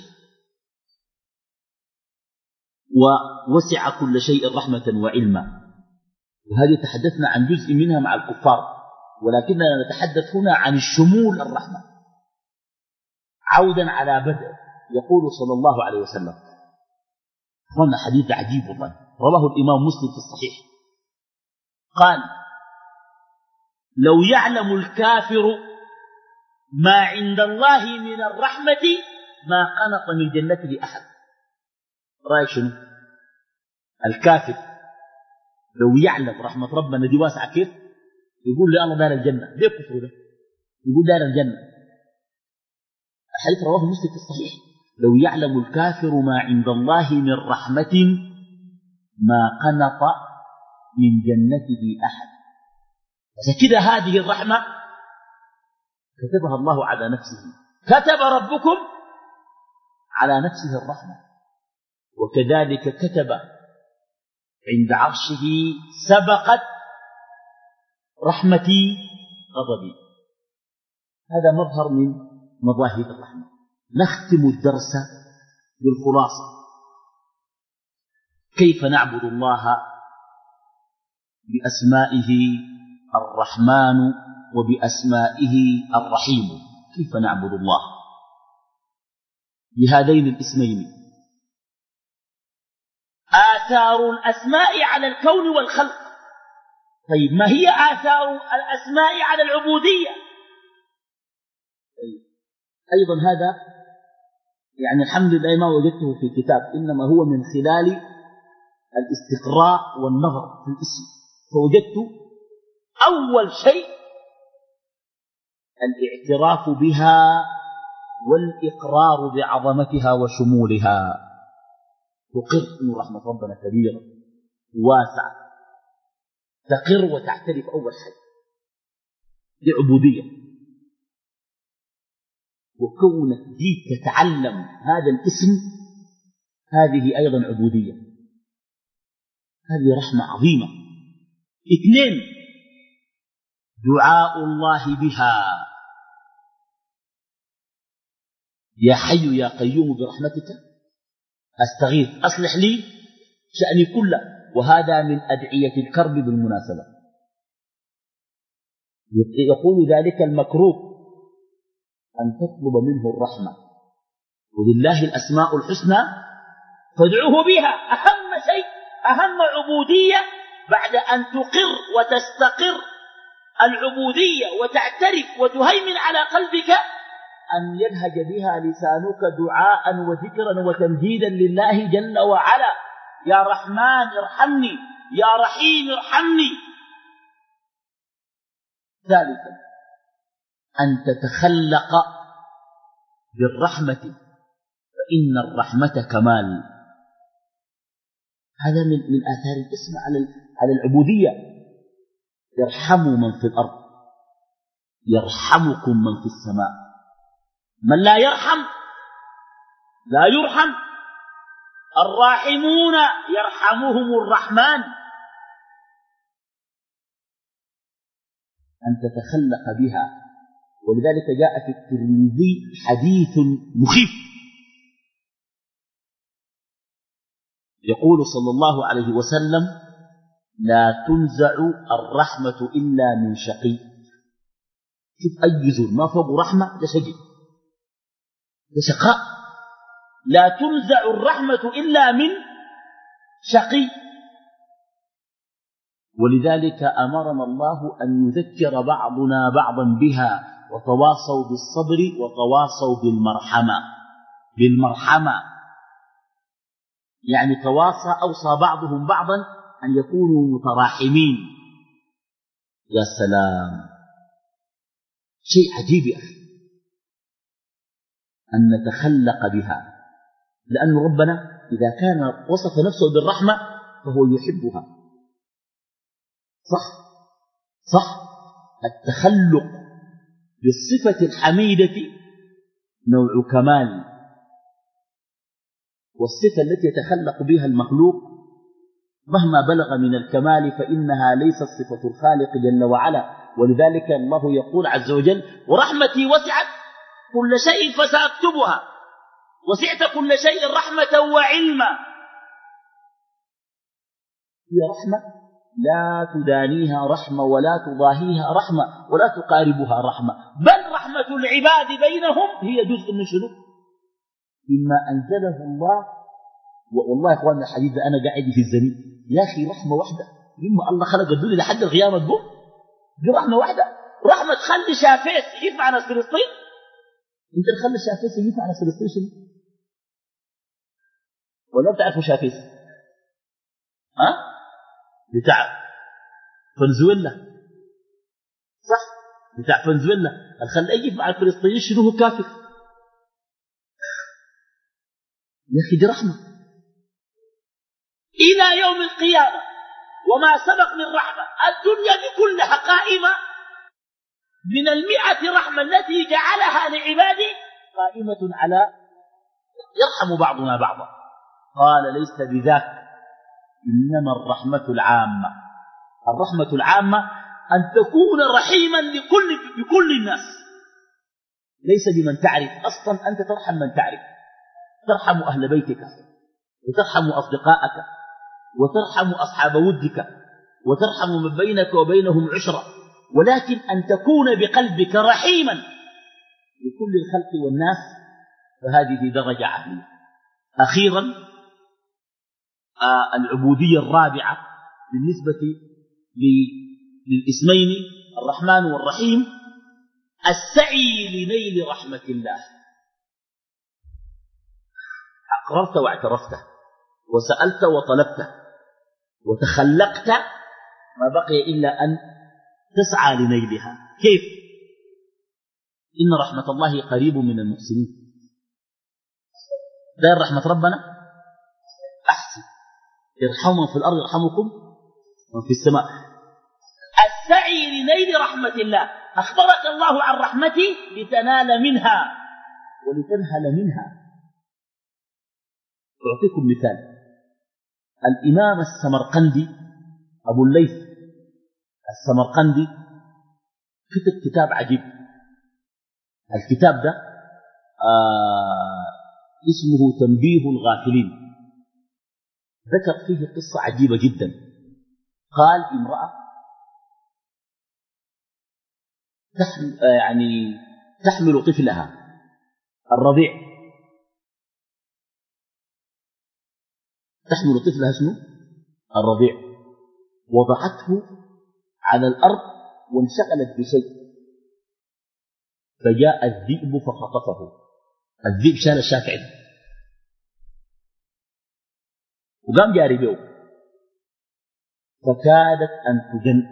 ووسع كل شيء رحمة وعلما. وهذه تحدثنا عن جزء منها مع الكفار، ولكننا نتحدث هنا عن الشمول الرحمة. عودا على بدء يقول صلى الله عليه وسلم، هنا حديث عجيب والله، رواه الإمام مسلم في الصحيح، قال لو يعلم الكافر ما عند الله من الرحمة ما قنط من جنة لأحد. رأيك شنو؟ الكافر لو يعلم رحمة ربنا دي واسعة كيف يقول لي الله دار الجنة، ليه كفر ده؟ يقول دار الجنة. الحديث رواه مسلم في الصحيح، لو يعلم الكافر ما عند الله من رحمة ما قنط من جنته أحد. فكذا هذه الرحمة كتبها الله على نفسه، كتب ربكم على نفسه الرحمة، وكذلك كتب عند عرشه سبقت رحمتي غضبي. هذا مظهر من مظاهر الرحمة. نختم الدرس بالخلاصة. كيف نعبد الله بأسمائه الرحمن وبأسمائه الرحيم؟ كيف نعبد الله بهذين الاسمين؟ آثار الأسماء على الكون والخلق. طيب ما هي آثار الأسماء على العبودية؟ طيب. أيضا هذا يعني الحمد لله ما وجدته في الكتاب، إنما هو من خلال الاستقراء والنظر في الاسم. فوجدت أول شيء الاعتراف بها والإقرار بعظمتها وشمولها. تقر أن رحمة ربنا كبيرة واسعة، تقر وتعترف أول شيء لعبودية. وكونك جيت تتعلم هذا الاسم هذه أيضا عبودية، هذه رحمة عظيمة. اثنين دعاء الله بها، يا حي يا قيوم برحمتك أستغيث أصلح لي شأني كله. وهذا من أدعية الكرب بالمناسبة، يقول ذلك المكروب أن تطلب منه الرحمة. ولله الأسماء الحسنى فادعوه بها. أهم شيء، أهم عبودية بعد أن تقر وتستقر العبودية وتعترف وتهيمن على قلبك أن يلهج بها لسانك دعاء وذكرا وتمجيدا لله جل وعلا. يا رحمن ارحمني، يا رحيم ارحمني. ثالثا أن تتخلق بالرحمة، فإن الرحمة كمال. هذا من من آثار الاسم على على العبودية. يرحموا من في الأرض يرحمكم من في السماء. من لا يرحم لا يرحم. الراحمون يرحمهم الرحمن. أن تتخلق بها. ولذلك جاء في الترمذي حديث مخيف، يقول صلى الله عليه وسلم: لا تنزع الرحمة إلا من شقي. شوف أي زول ما فوق رحمة ده شقي، ده شقاء. لا تنزع الرحمة إلا من شقي. ولذلك أمرنا الله أن يذكر بعضنا بعضا بها، وتواصوا بالصبر وتواصوا بالمرحمة. بالمرحمة يعني تواصى، أوصى بعضهم بعضا أن يكونوا متراحمين. يا سلام، شيء عجيب يا أخي أن نتخلق بها. لأن ربنا إذا كان وصف نفسه بالرحمة فهو يحبها. صح صح. التخلق بالصفة الحميدة نوع كمال، والصفة التي يتخلق بها المخلوق مهما بلغ من الكمال فإنها ليست صفة الخالق جل وعلا. ولذلك الله يقول عز وجل: ورحمتي وسعت كل شيء فسأكتبها. وسعت كل شيء رحمة وعلما. هي رحمة لا تدانيها رحمة ولا تضاهيها رحمة ولا تقاربها رحمة، بل رحمة العباد بينهم هي جزء من شنو؟ مما أنزله الله. والله يا إخواننا الحديث أنا قاعد في الزمين يا أخي، رحمة واحدة مما الله خلق الدنيا لحد القيامة تقوم، دي رحمة واحدة. رحمة تخلي شافيس ينفع ناس فلسطين. أنت تخلي شافيس ينفع ناس فلسطين شنو؟ ولا بتعرفوا شافيس؟ ها؟ بتاع فنزويلا، صح؟ بتاع فنزويلا الخلق يجي مع الفلسطينيين شنو؟ هو كافر يا أخي. دي رحمة إلى يوم القيامة وما سبق من رحمة. الدنيا دي كلها قائمة من المئة رحمة التي جعلها لعباده قائمة على يرحم بعضنا بعضا. قال: ليس بذاك، إنما الرحمة العامة. الرحمة العامة أن تكون رحيما لكل بكل الناس، ليس بمن تعرف. أصلا أنت ترحم من تعرف، ترحم أهل بيتك وترحم أصدقائك وترحم أصحاب ودك وترحم من بينك وبينهم عشرة. ولكن أن تكون بقلبك رحيما لكل الخلق والناس فهذه درجة عالية. أخيرا آه العبودية الرابعة بالنسبة للاسمين الرحمن والرحيم: السعي لنيل رحمة الله. أقررت واعترفت وسألت وطلبت وتخلقت، ما بقي إلا أن تسعى لنيلها. كيف؟ إن رحمة الله قريب من المحسنين. دار رحمة ربنا أحسن، ارحموا في الأرض يرحمكم وفي السماء. السعي لنيل رحمة الله. أخبرك الله عن رحمته لتنال منها ولتنهل منها. أعطيكم مثال. الإمام السمرقندي أبو الليث السمرقندي كتب كتاب عجيب. الكتاب ده آه اسمه تنبيه الغافلين. ذكر فيه قصة عجيبة جدا. قال: امرأة تحمل يعني تحمل طفلها الرضيع، تحمل طفلها شنو؟ الرضيع، وضعته على الأرض وانشغلت بشيء، فجاء الذئب فخطفه. الذئب شال الشافعي وقام جاري به، فكادت أن تجن.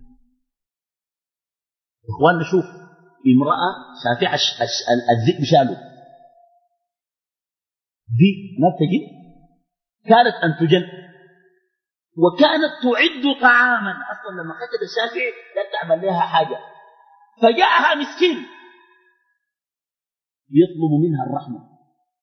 إخواننا شوف، امرأة شافعة الذئب شاله، دي ما بتجن، كانت أن تجن، وكانت تعد طعاما. أصلا لما قتل الشافعي لا تعمل لها حاجة، فجاءها مسكين يطلب منها الرحمة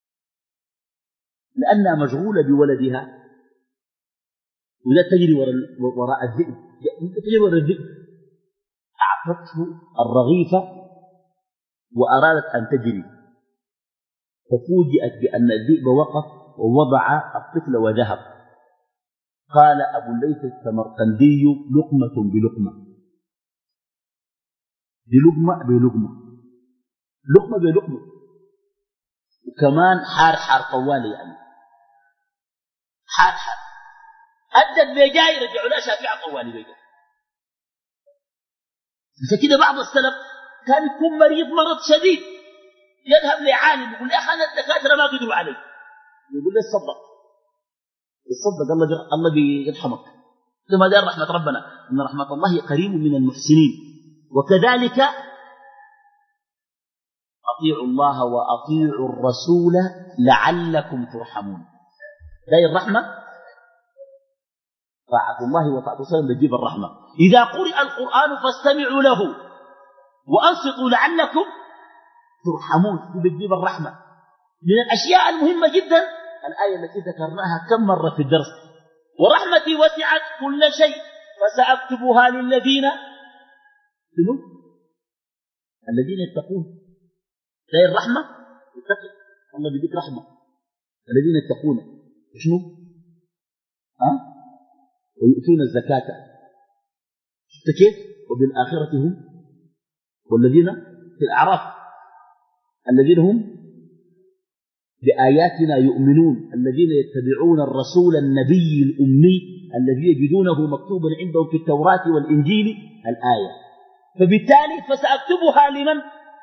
لأنها مشغولة بولدها، ولا تجري وراء الذئب، تجري وراء الذئب. أعطته الرغيفة وأرادت أن تجري، ففوجئت بأن الذئب وقف ووضع الطفل وذهب. قال أبو الليث السمرقندي: لقمة بلقمة، بلقمة بلقمة، لقمة بلقمة، وكمان حار حار طوالي، يعني حار حار أدت بيجاي رجعوا لها شافعة طوالي بيجاي. عشان كده بعض السلف كان يكون مريض مرض شديد يذهب لعالم يقول: يا أخي أنا الدكاترة ما قدروا علي، يقول له: صدق الصدق، الله الله بيرحمك. لما دار رحمة ربنا، إن رحمة الله قريب من المحسنين. وكذلك أطيعوا الله وأطيعوا الرسول لعلكم ترحمون. داي الرحمة طاعة الله وطاعة الرسول بتجيب الرحمة. إذا قرئ القرآن فاستمعوا له وأنصتوا لعلكم ترحمون، بتجيب الرحمة. من الأشياء المهمة جدا الآية التي ذكرناها كم مرة في الدرس: ورحمتي وسعت كل شيء فسأكتبها للذين شنو؟ الذين يتقون. هي الرحمة يتقي الله بيديك رحمة. الذين يتقون شنو؟ ها؟ ويؤتون الزكاة. شفت كيف؟ وبالآخرة هم، والذين في الأعراف الذين هم بآياتنا يؤمنون، الذين يتبعون الرسول النبي الأمي الذي يجدونه مكتوبا عندهم في التوراة والإنجيل الآية. فبالتالي فسأكتبها لمن؟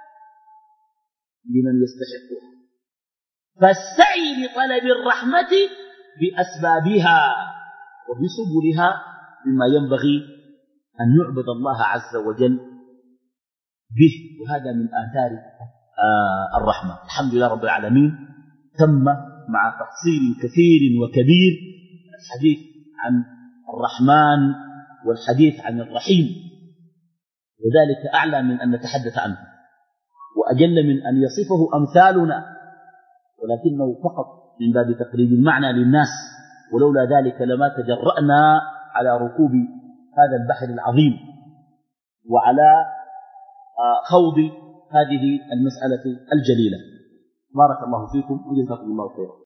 لمن يستحقها. فالسعي لطلب الرحمة بأسبابها وبسبلها مما ينبغي أن يعبد الله عز وجل به، وهذا من آثار آه الرحمة. الحمد لله رب العالمين، تم مع تفصيل كثير وكبير الحديث عن الرحمن والحديث عن الرحيم، وذلك أعلى من أن نتحدث عنه وأجل من أن يصفه أمثالنا، ولكنه فقط من باب تقريب المعنى للناس، ولولا ذلك لما تجرأنا على ركوب هذا البحر العظيم وعلى خوض هذه المسألة الجليلة. بارك الله فيكم وجزاكم الله خيرا.